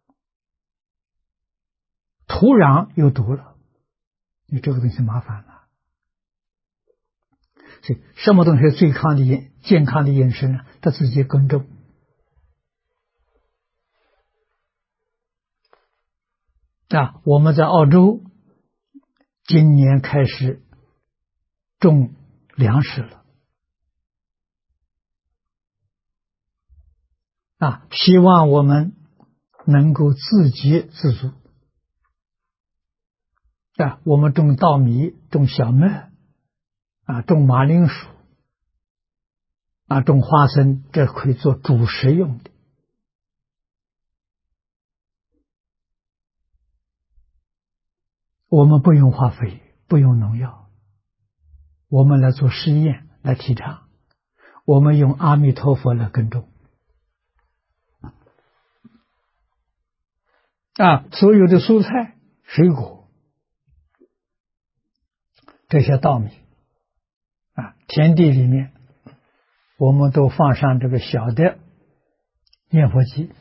土壤有毒了，你这个东西麻烦了。所以什么东西最健康的饮食呢？他自己耕种我们在澳洲今年开始种粮食了希望我们能够自给自足我们种稻米，种小麦种马铃薯种花生，这可以做主食用的。我们不用化肥，不用农药，我们来做实验，来提倡，我们用阿弥陀佛来耕种所有的蔬菜水果，这些稻米田地里面我们都放上这个小的念佛机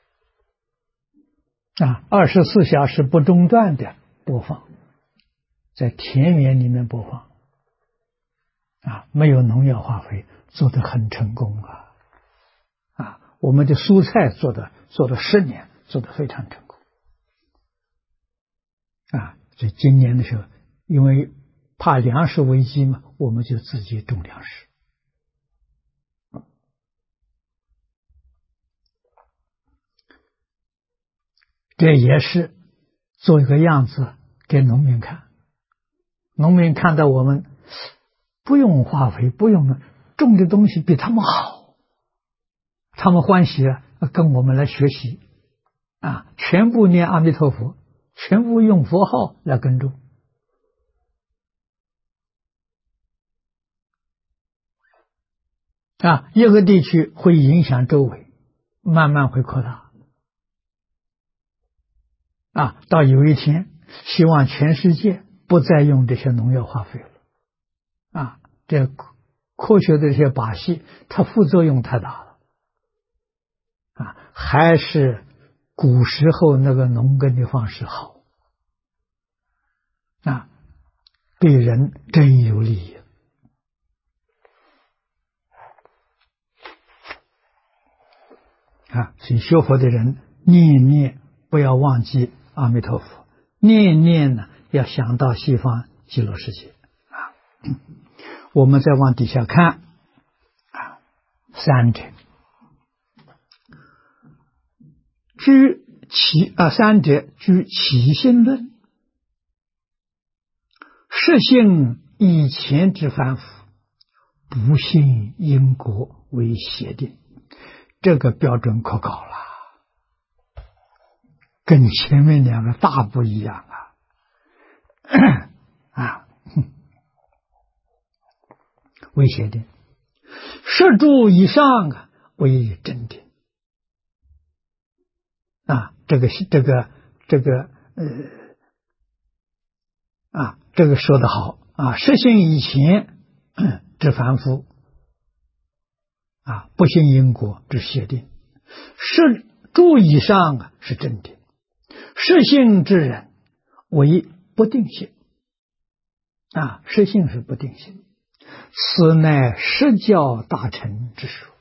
24小时不中断的播放，在田园里面播放没有农药化肥，做得很成功我们的蔬菜做了10年，做得非常成功所以今年的时候，因为怕粮食危机嘛，我们就自己种粮食这也是做一个样子给农民看，农民看到我们不用化肥，不用种的东西比他们好，他们欢喜跟我们来学习全部念阿弥陀佛，全部用佛号来耕种一个地区会影响周围，慢慢会扩大到有一天，希望全世界不再用这些农药化肥了这科学的这些把戏，它副作用太大了还是古时候那个农耕的方式好对人真有利益所以学佛的人念念不要忘记阿弥陀佛，念念呢要想到西方极乐世界我们再往底下看三者三者居起心论，实性以前之凡夫，不信因果为邪定，这个标准可高了，跟前面两个大不一样为邪定，十住以上为真定这个说得好实性以前之凡夫不信因果之邪定，十住以上是真定，实性之人为不定性实性是不定性，此乃实教大乘之说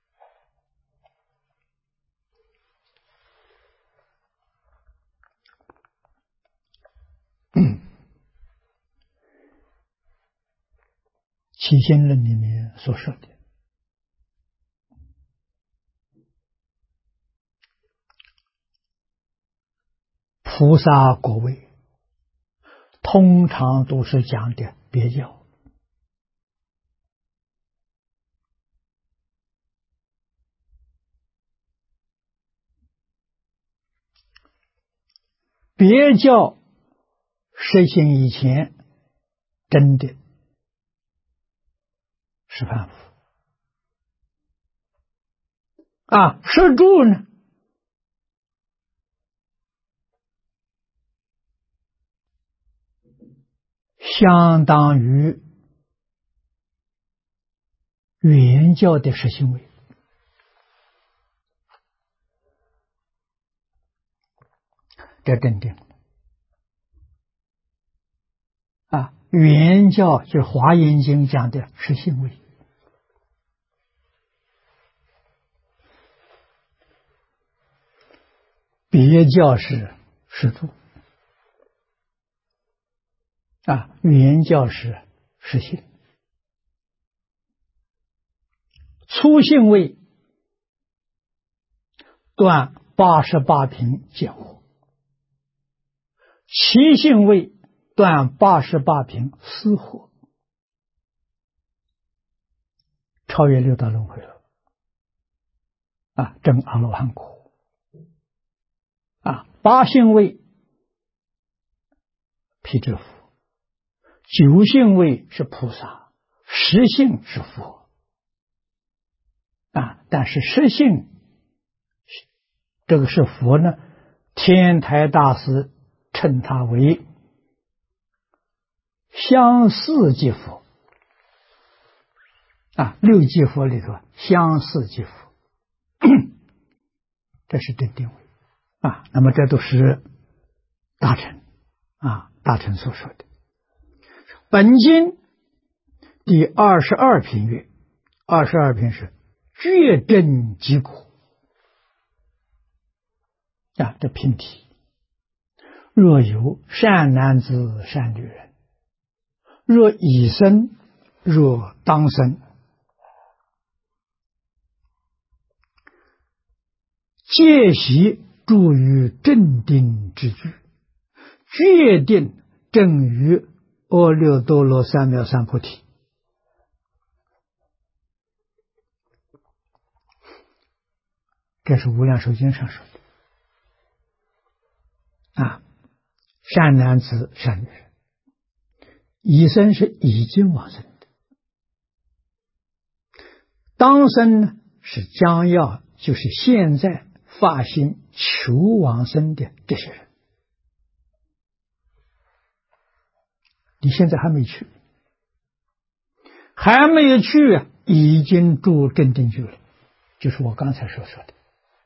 起心论里面所说的菩萨果位通常都是讲的别教。别教实行以前，真的是凡夫啊。实住呢，相当于原教的实行为这真定啊。原教就是华严经讲的实行为，别教是实住啊，原教是实行。粗性位断88品见惑，奇性位断88品思惑，超越六道轮回了啊，证阿罗汉果啊。八性位辟支佛，九性位是菩萨，十性是佛啊。但是十性这个是佛呢，天台大师称他为相似即佛啊，六即佛里头相似即佛这是真定位啊。那么这都是大乘啊，大乘所说的。本经第22品曰，22品是觉真即果啊，这品题。若有善男子善女人，若已生，若当生，皆悉住于正定之具，决定正于阿耨多罗三藐三菩提。这是无量寿经上说的啊。善男子善女人，已生是已经往生的，当生呢是将要，就是现在发心求往生的这些人。你现在还没去，还没有去啊，已经住正定去了，就是我刚才所说的。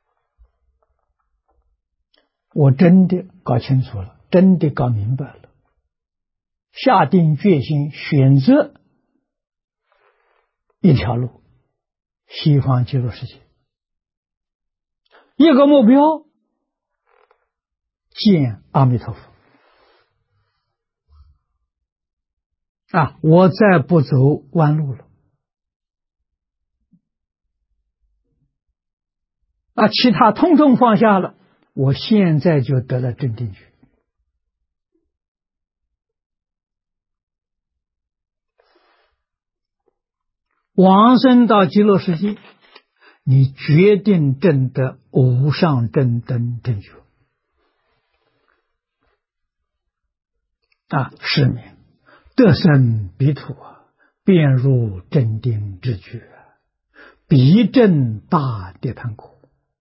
我真的搞清楚了，真的搞明白了，下定决心选择一条路，西方极乐世界，一个目标，见阿弥陀佛啊！我再不走弯路了啊，其他通通放下了，我现在就得了正定觉。往生到极乐世界，你决定证得无上正等正觉啊，是名得生彼土啊，便入正定之觉，彼证大涅槃果。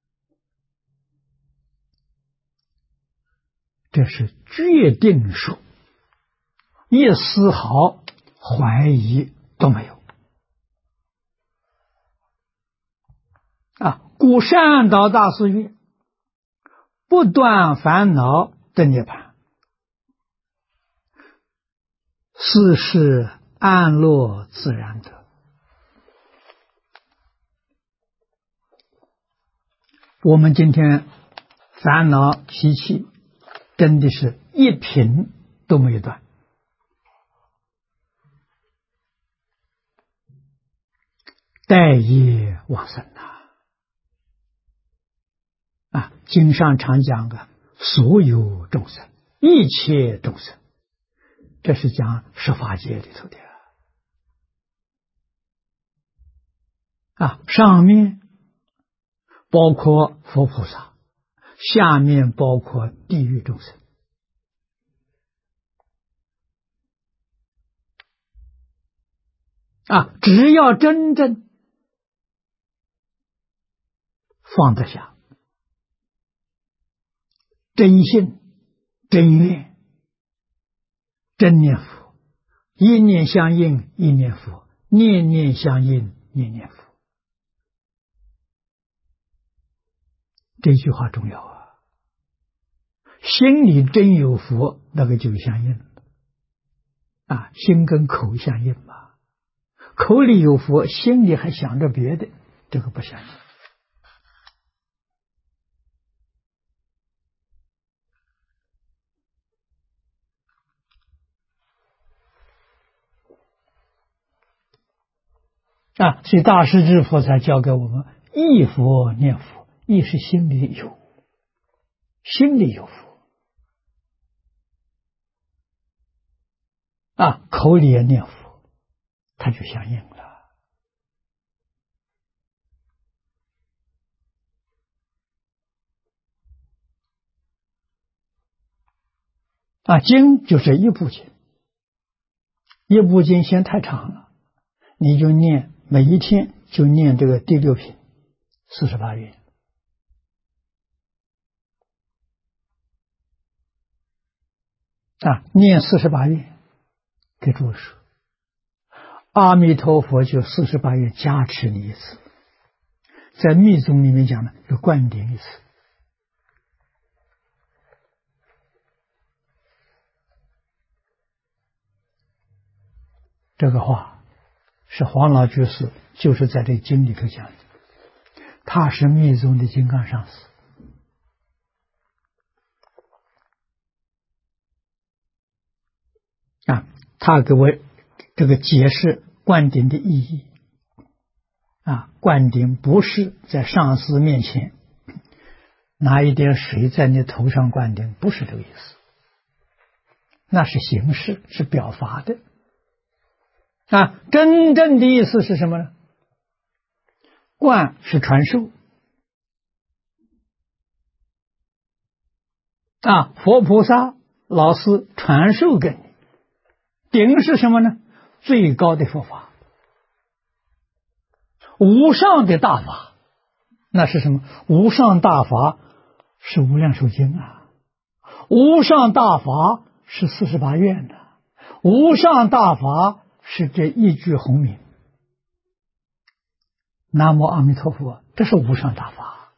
这是决定说，一丝毫怀疑都没有啊！故善导大师曰：不断烦恼得涅槃，是是安乐自然得。我们今天烦恼习气真的是一品都没有断，待业往生啊！经上常讲的，所有众生，一切众生， 这是讲十法界里头的上面包括佛菩萨，下面包括地狱众生。只要真正放得下，真信、真愿、真念佛，一念相应一念佛，念念相应念念佛。这句话重要心里真有佛，那个就相应了心跟口相应嘛，口里有佛，心里还想着别的，这个不相应。所以大师至佛才教给我们忆佛念佛，忆是心里有，心里有佛口里也念佛，它就相应了。经就是一部经，一部经嫌太长了，你就念，每一天就念这个第六品48愿念48愿，给诸位说，阿弥陀佛就48愿加持你一次，在密宗里面讲呢，就灌顶一次。这个话是黄老居士就是在这经里头讲的，他是密宗的金刚上师他给我这个解释灌顶的意义灌顶不是在上师面前拿一点水在你头上灌顶，不是这个意思，那是形式，是表法的真正的意思是什么呢？灌是传授佛菩萨老师传授给你，顶是什么呢？最高的佛法，无上的大法。那是什么？无上大法是无量寿经无上大法是48愿无上大法是这一句洪名，南无阿弥陀佛，这是无上大法，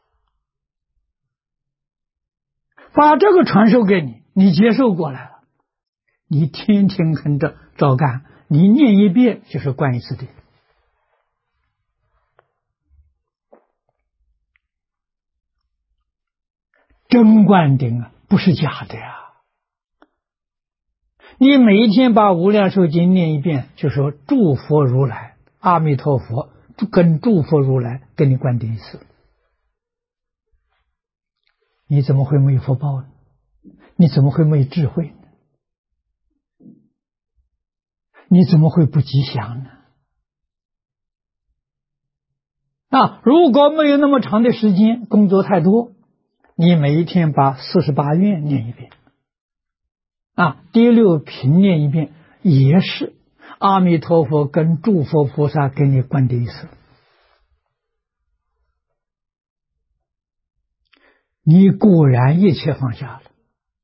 把这个传授给你，你接受过来了，你天天跟着照干，你念一遍就是灌一次顶。真灌顶不是假的你每一天把无量寿经念一遍，就说诸佛如来阿弥陀佛跟诸佛如来跟你灌顶一次，你怎么会没有福报呢？你怎么会没有智慧呢？你怎么会不吉祥呢？如果没有那么长的时间，工作太多，你每一天把48愿念一遍第六品念一遍，也是阿弥陀佛跟诸佛菩萨给你灌顶一次，你果然一切放下了。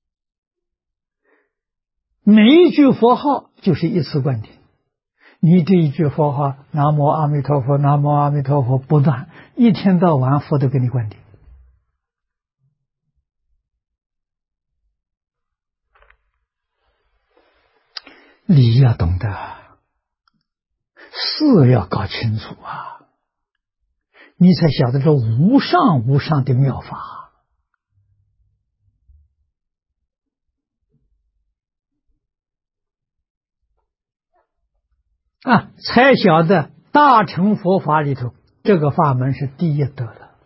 每一句佛号就是一次灌顶，你这一句佛号南无阿弥陀佛南无阿弥陀佛不断，一天到晚佛都给你灌顶。理要懂得，事要搞清楚你才晓得这无上无上的妙法才晓得大乘佛法里头这个法门是第一德了，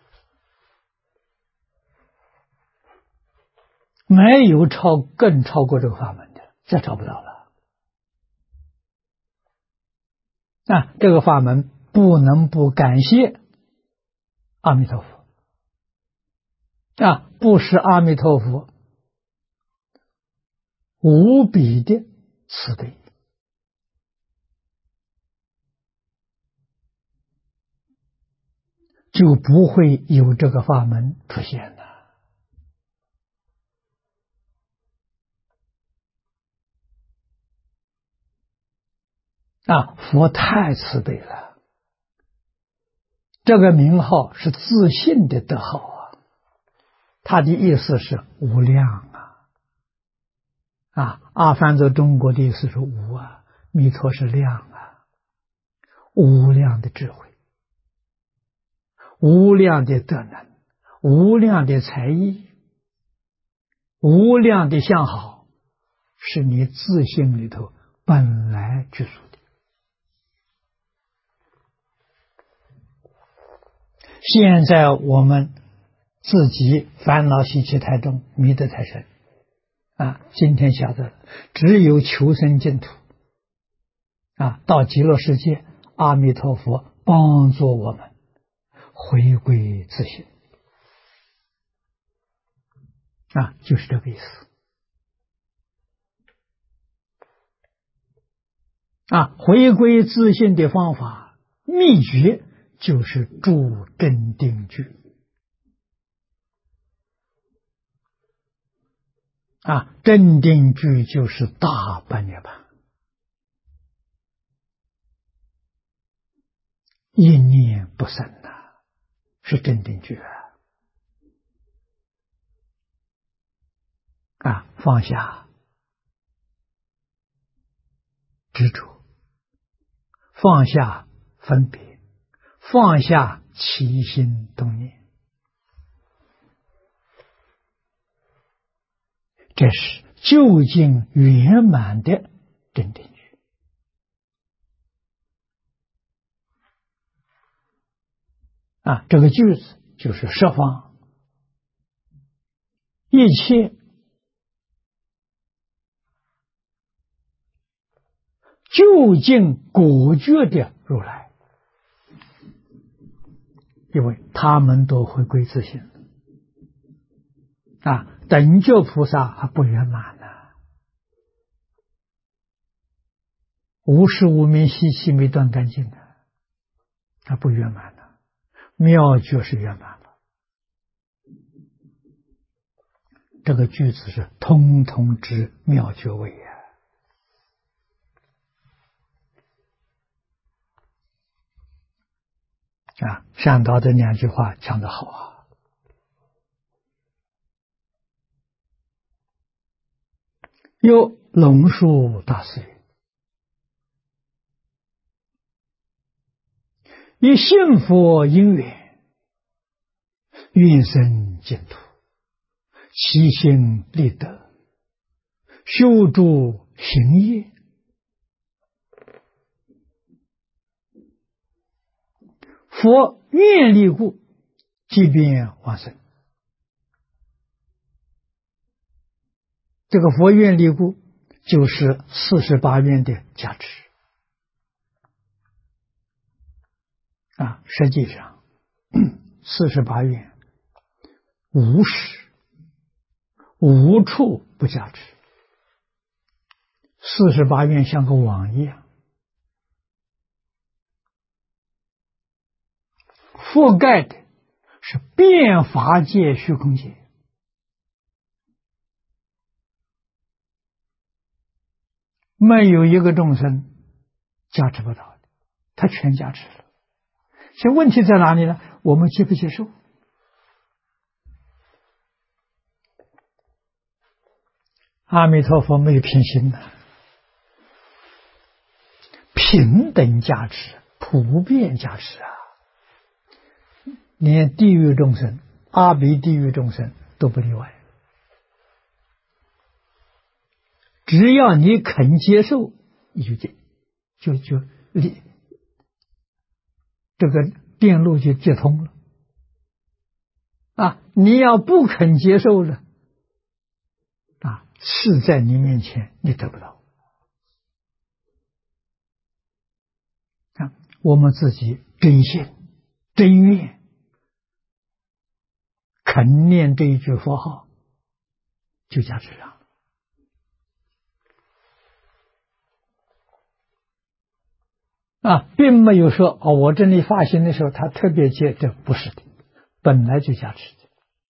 没有更超过这个法门的，再找不到了这个法门不能不感谢阿弥陀佛不是阿弥陀佛无比的慈悲，就不会有这个法门出现了。佛太慈悲了，这个名号是自信的德号它的意思是无量阿梵在中国的意思是无弥陀是量无量的智慧，无量的德能，无量的才艺，无量的相好，是你自性里头本来具足的。现在我们自己烦恼习气太重，迷得太深今天晓得只有求生净土到极乐世界，阿弥陀佛帮助我们回归自性就是这个意思回归自性的方法秘诀就是住真定句真定句就是大般涅槃，一念不生是真定句放下执着，放下分别，放下起心动念，这是究竟圆满的真定句这个句子就是十方一切究竟果觉的如来，因为他们都回归自性等觉菩萨还不圆满无始无明习气没断干净还不圆满妙觉是圆满了。这个句子是通通知妙觉位善导这两句话讲得好又龙树大师以信佛因缘愿生净土，其心立德，修诸行业，佛愿力故，即便往生。这个佛愿力故就是48愿的加持实际上48愿无时无处不加持，48愿像个网一样，覆盖的是遍法界虚空界，没有一个众生加持不到的，他全加持了。所以问题在哪里呢？我们接不接受？阿弥陀佛没有偏心的，平等加持，普遍加持连地狱众生、阿鼻地狱众生都不例外。只要你肯接受，你就这个电路就接通了你要不肯接受了是在你面前你得不到我们自己真心、真愿，肯念这一句佛号，就加持上。并没有说我这里发心的时候他特别接，这不是的，本来就加持的。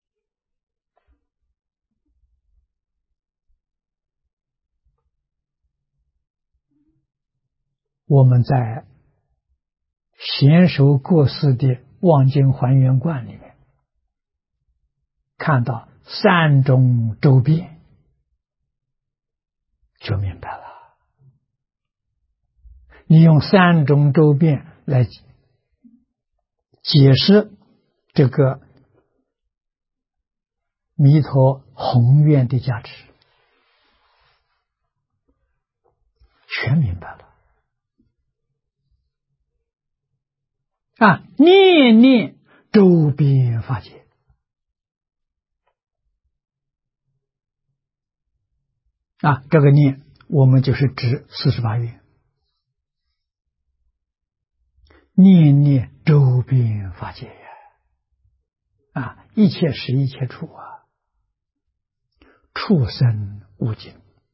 我们在贤首过世的望京还原观里面看到三种周遍，就明白了。你用三种周遍来解释这个弥陀宏愿的价值，全明白了。念念周遍法界，这个念我们就是指48愿，念念周遍法界呀，一切时一切处畜生无尽。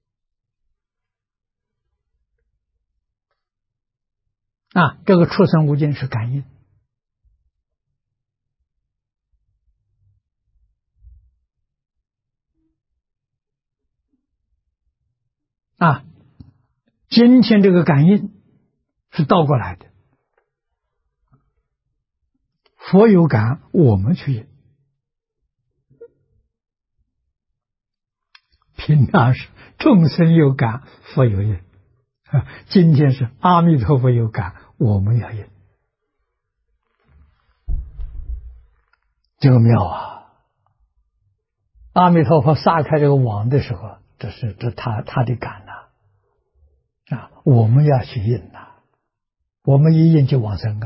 这个畜生无尽是感应。今天这个感应是倒过来的，佛有感，我们去应。平常是众生有感，佛有应。今天是阿弥陀佛有感，我们要应。这个妙啊！阿弥陀佛撒开这个网的时候，这他的感我们要去应我们一应就往生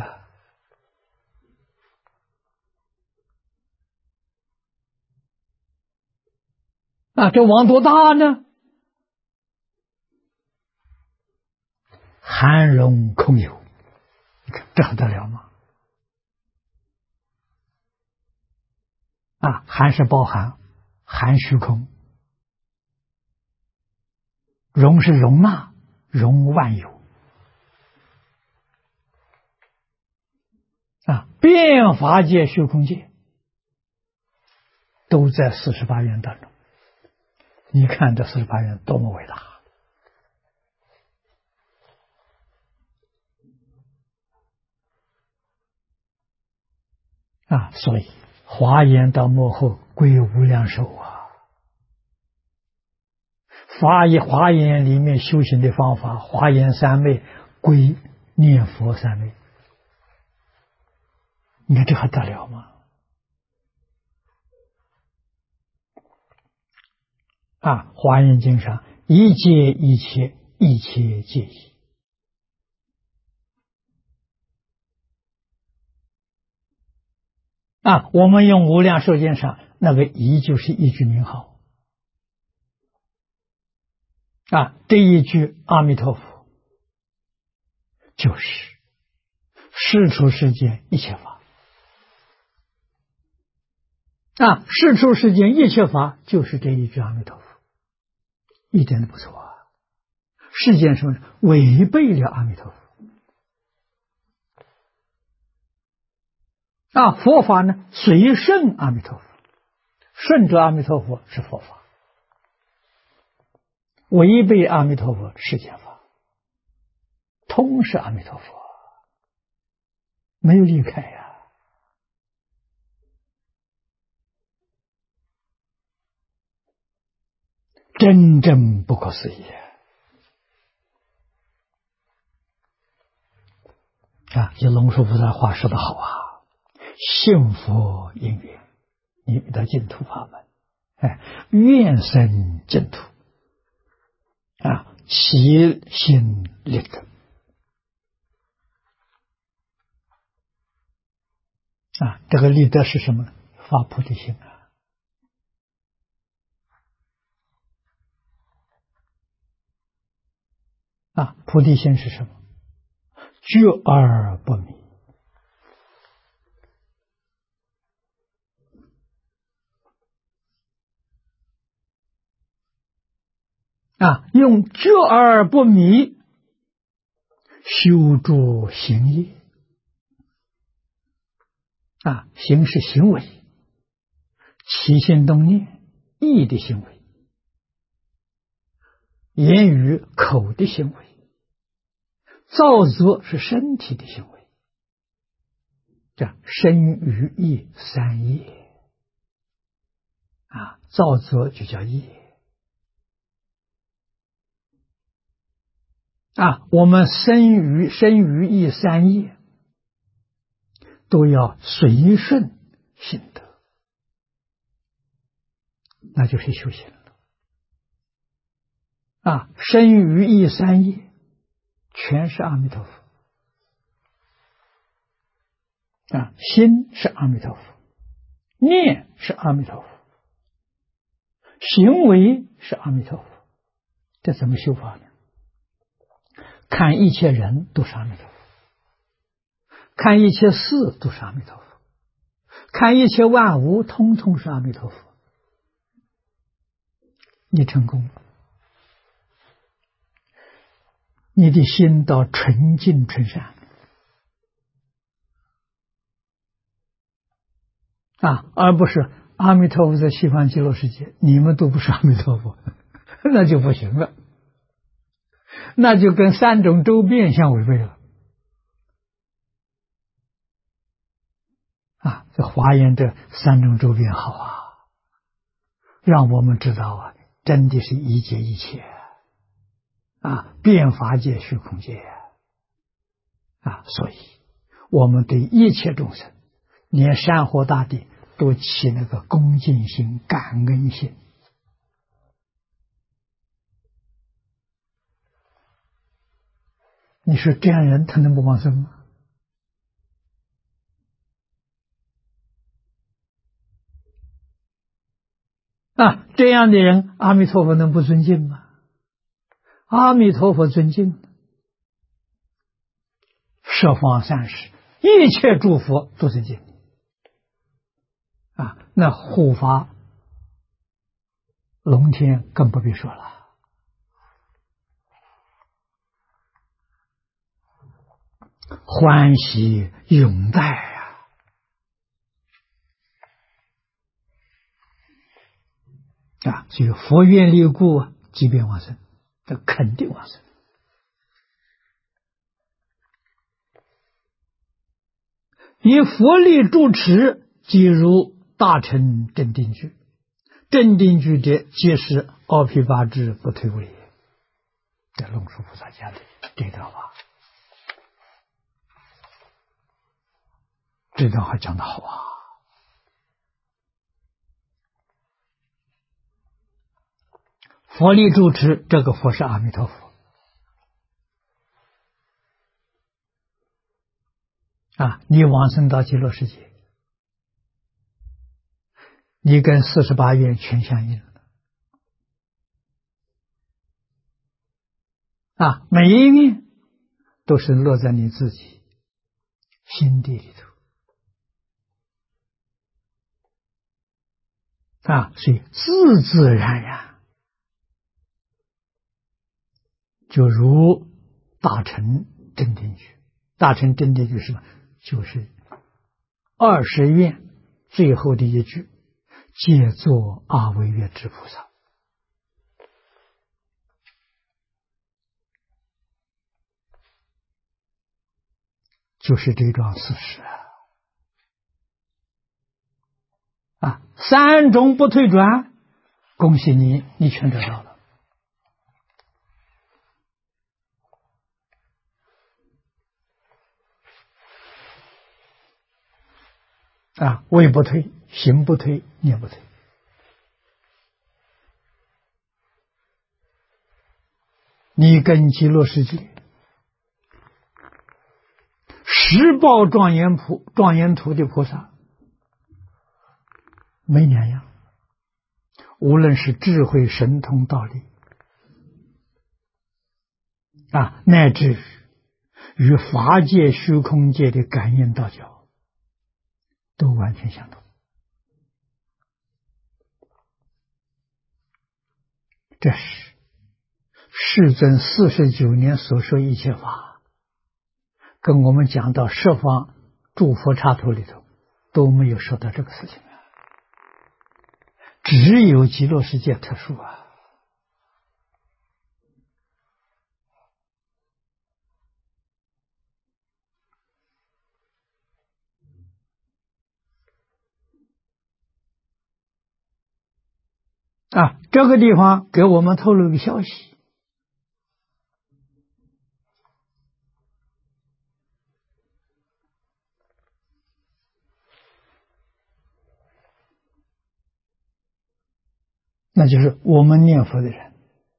这网多大呢？含容空有，你看这还得了吗？含是包含，含虚空，容是容纳，容万有遍法界虚空界都在48愿当中。你看这48愿多么伟大所以华严到末后归无量寿华严里面修行的方法，华严三昧归念佛三昧。你看这还得了吗？华严经上一切一切一切皆一。我们用无量寿经上那个一就是一句名号这一句阿弥陀佛就是世出世间一切法世出世间一切法就是这一句阿弥陀佛，一点都不错世间什么违背了阿弥陀佛佛法呢随顺阿弥陀佛，顺着阿弥陀佛是佛法，违背阿弥陀佛世间法，通是阿弥陀佛，没有离开真正不可思议这龙树菩萨话说得好信佛因缘，你遇到净土法门，愿生净土起心立德这个立德是什么呢？发菩提心菩提心是什么？ 觉而不迷。用觉而不迷修诸行业。行是行为，起心动念、意的行为，言语口的行为，造作是身体的行为，这身语意三业造作就叫业我们身语意三业都要随顺心得，那就是修行了身语意三业全是阿弥陀佛心是阿弥陀佛，念是阿弥陀佛，行为是阿弥陀佛。这怎么修法呢？看一切人都是阿弥陀佛，看一切事都是阿弥陀佛，看一切万物通通是阿弥陀佛，你成功了，你的心到纯净纯善而不是阿弥陀佛在西方极乐世界，你们都不是阿弥陀佛，那就不行了，那就跟三种周遍相违背了这华严这三种周遍好让我们知道真的是一界一切遍法界虚空界所以我们对一切众生，连山河大地都起那个恭敬心、感恩心。你说这样人他能不往生吗？这样的人阿弥陀佛能不尊敬吗？阿弥陀佛尊敬，十方三世一切诸佛都尊敬那护法龙天更不必说了，欢喜拥戴所以佛愿力故即便往生，这肯定往生。以佛力住持，即如大乘正定句，正定句者皆是奥辟八支不退位也。这龙树菩萨讲的这段话，这段话讲得好佛力住持，这个佛是阿弥陀佛你往生到极乐世界，你跟48愿全相应了每一愿都是落在你自己心地里头所以自自然然就如大乘正定句。大乘正定句是什么？就是20愿最后的一句，皆作阿惟越之菩萨，就是这桩事实三种不退转，恭喜你，你全得到了位不退，行不退，念不退。你跟极乐世界十报庄严图的菩萨没两样，无论是智慧、神通、道力乃至与法界、虚空界的感应道交都完全相同。这是世尊49年所说一切法，跟我们讲到十方诸佛刹土里头都没有说到这个事情啊，只有极乐世界特殊啊。这个地方给我们透露一个消息，那就是我们念佛的人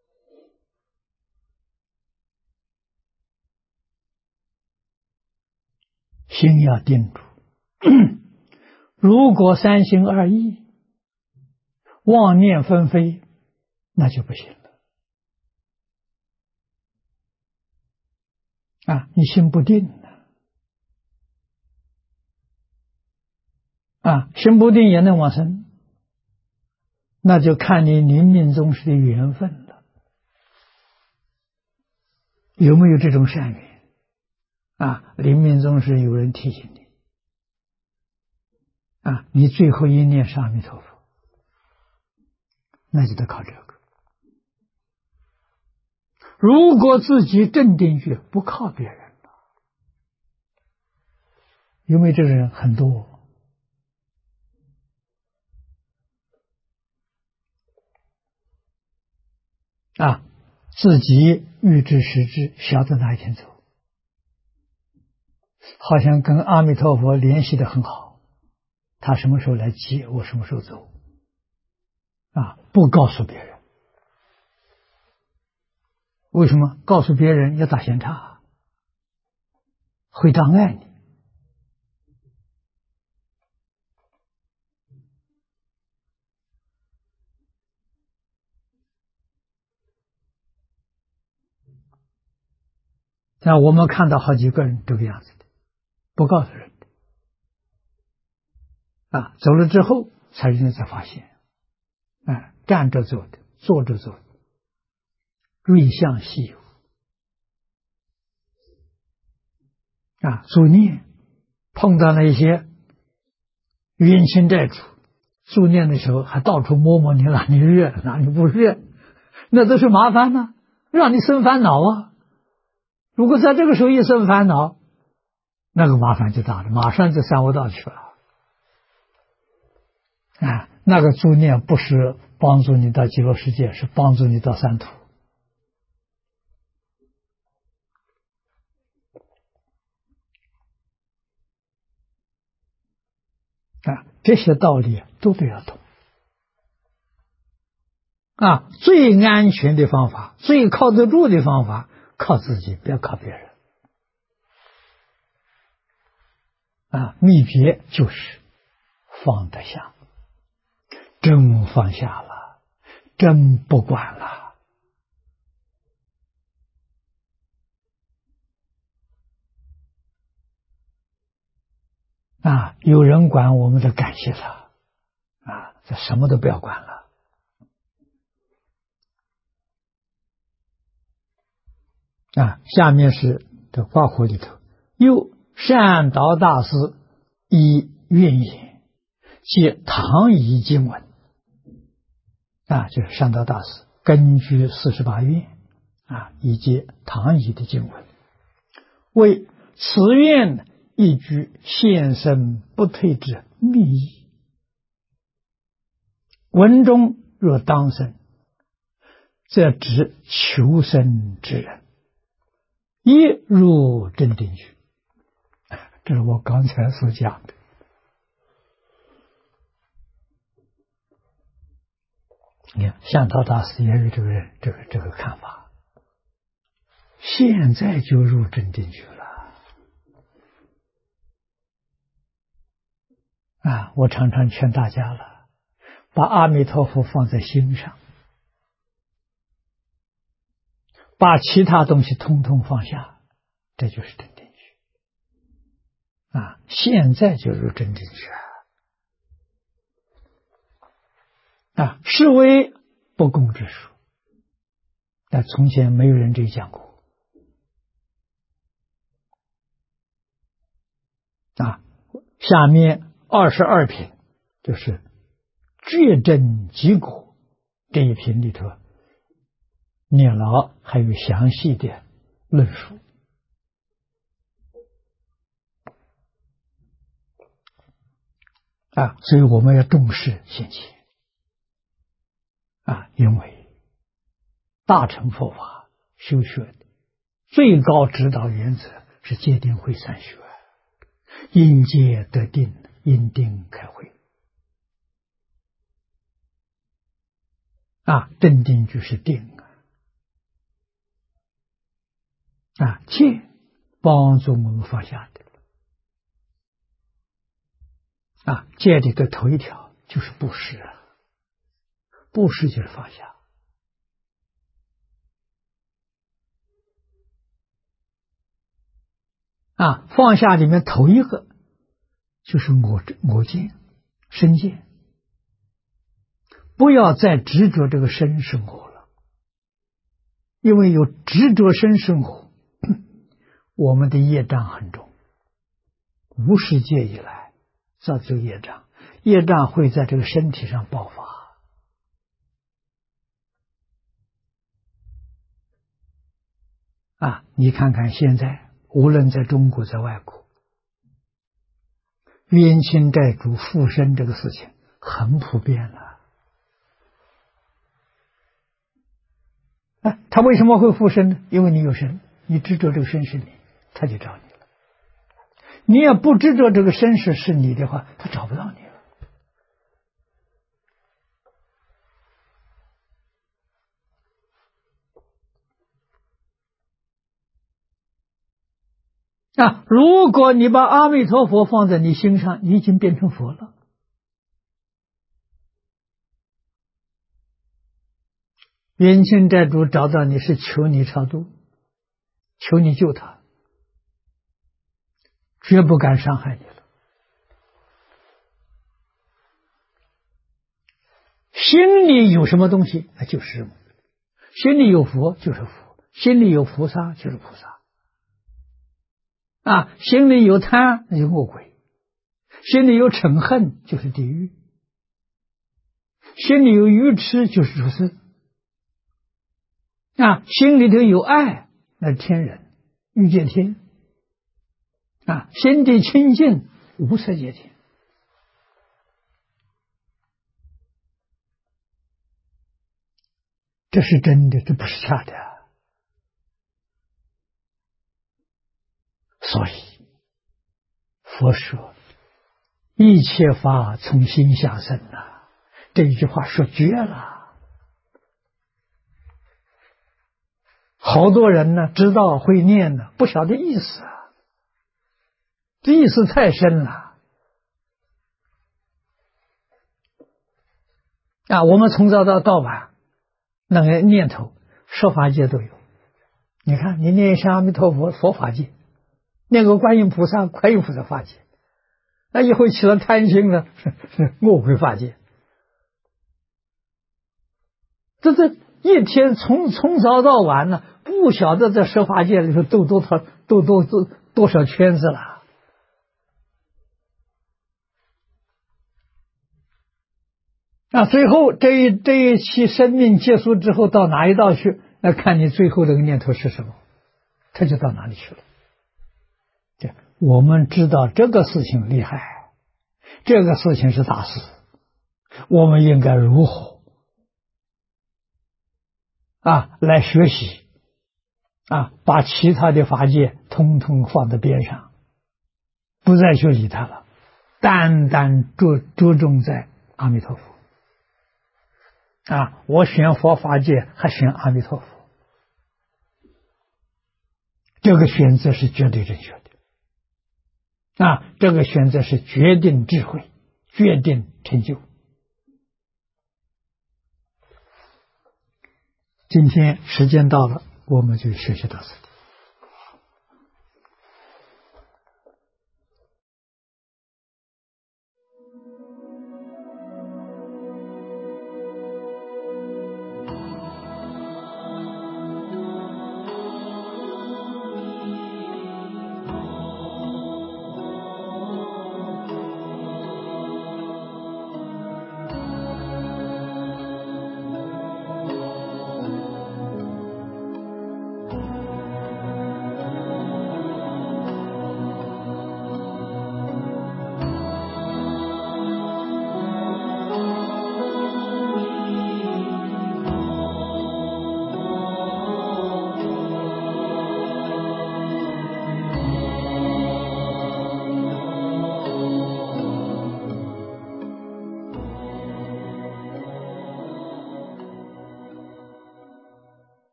心要定住，如果三心二意、妄念纷飞，那就不行了。你心不定心不定也能往生，那就看你临命终时的缘分了，有没有这种善缘临命终时有人提醒你你最后一念是阿弥陀佛，那就得靠这个。如果自己镇定去，不靠别人了，有没有这个人？很多自己预知时至，晓得哪一天走，好像跟阿弥陀佛联系得很好，他什么时候来接我，什么时候走不告诉别人。为什么？告诉别人要打闲岔，会障碍你。我们看到好几个人这个样子的，不告诉人的走了之后才人家才发现站着走的，坐着走的，瑞相稀有助念碰到那些冤亲债主，助念的时候还到处摸摸你，哪里热哪里不热，那都是麻烦呢，让你生烦恼啊。如果在这个时候一生烦恼，那个麻烦就大了，马上就三恶道去了那个助念不是帮助你到极乐世界，是帮助你到三途这些道理都得要懂最安全的方法，最靠得住的方法，靠自己，不要靠别人秘诀就是放得下，真放下了，真不管了有人管我们就感谢他这什么都不要管了下面是这挂弧里头，又善导大师以愿言借唐仪经文就是善导大师根据48愿以及唐仪的经文，为此愿一句现身不退之密意，文中若当生，则指求生之人一入正定去。这是我刚才所讲的你看向导大师也有这个看法，现在就入正定去了我常常劝大家了，把阿弥陀佛放在心上，把其他东西通通放下， 这就是真定学啊！现在就入真定学啊，是为不共之术。但从前没有人这样讲过啊。下面22品就是觉真即果这一品里头，聂老还有详细的论述啊，所以我们要重视现前啊，因为大乘佛法修学的最高指导原则是戒定慧三学，因戒得定，因定开慧啊，真定就是定啊，戒帮助我们放下的啊，戒里的头一条就是布施啊，布施就是放下啊，放下里面头一个就是我见身见，不要再执着这个身生活了，因为有执着身生活，我们的业障很重，无始界以来造就业障，业障会在这个身体上爆发啊！你看看现在，无论在中国在外国，冤亲债主附身这个事情很普遍了啊！他为什么会附身呢？因为你有身，你执着这个身是你，他就找你了。你也不执着这个身世是你的话，他找不到你了啊！如果你把阿弥陀佛放在你心上，你已经变成佛了。冤亲债主找到你是求你超度，求你救他，绝不敢伤害你了。心里有什么东西，那就是什么；心里有佛就是佛，心里有菩萨就是菩萨啊！心里有贪那就恶鬼，心里有嗔恨就是地狱，心里有愚痴就是畜生啊！心里头有爱那是天人欲界天啊！心地清净无色界天。这是真的，这不是假的。所以佛说一切法从心下生啊，这一句话说绝了。好多人呢知道会念呢，不晓得意思啊，这意思太深了啊！我们从早到晚那个念头说法界都有。你看你念一声阿弥陀佛，佛法界；念个观音菩萨，观音菩萨法界。那一会起了贪心了，恶鬼法界。这一天从早到晚呢，不晓得在十法界里头兜多少圈子了啊！最后这一期生命结束之后，到哪一道去？那看你最后这个念头是什么，他就到哪里去了。对，我们知道这个事情厉害，这个事情是大事，我们应该如何来学习把其他的法界通通放在边上，不再去理它了，单单着重在阿弥陀佛我选佛法界还选阿弥陀佛，这个选择是绝对正确的这个选择是决定智慧，决定成就。今天时间到了，我们就学习到此。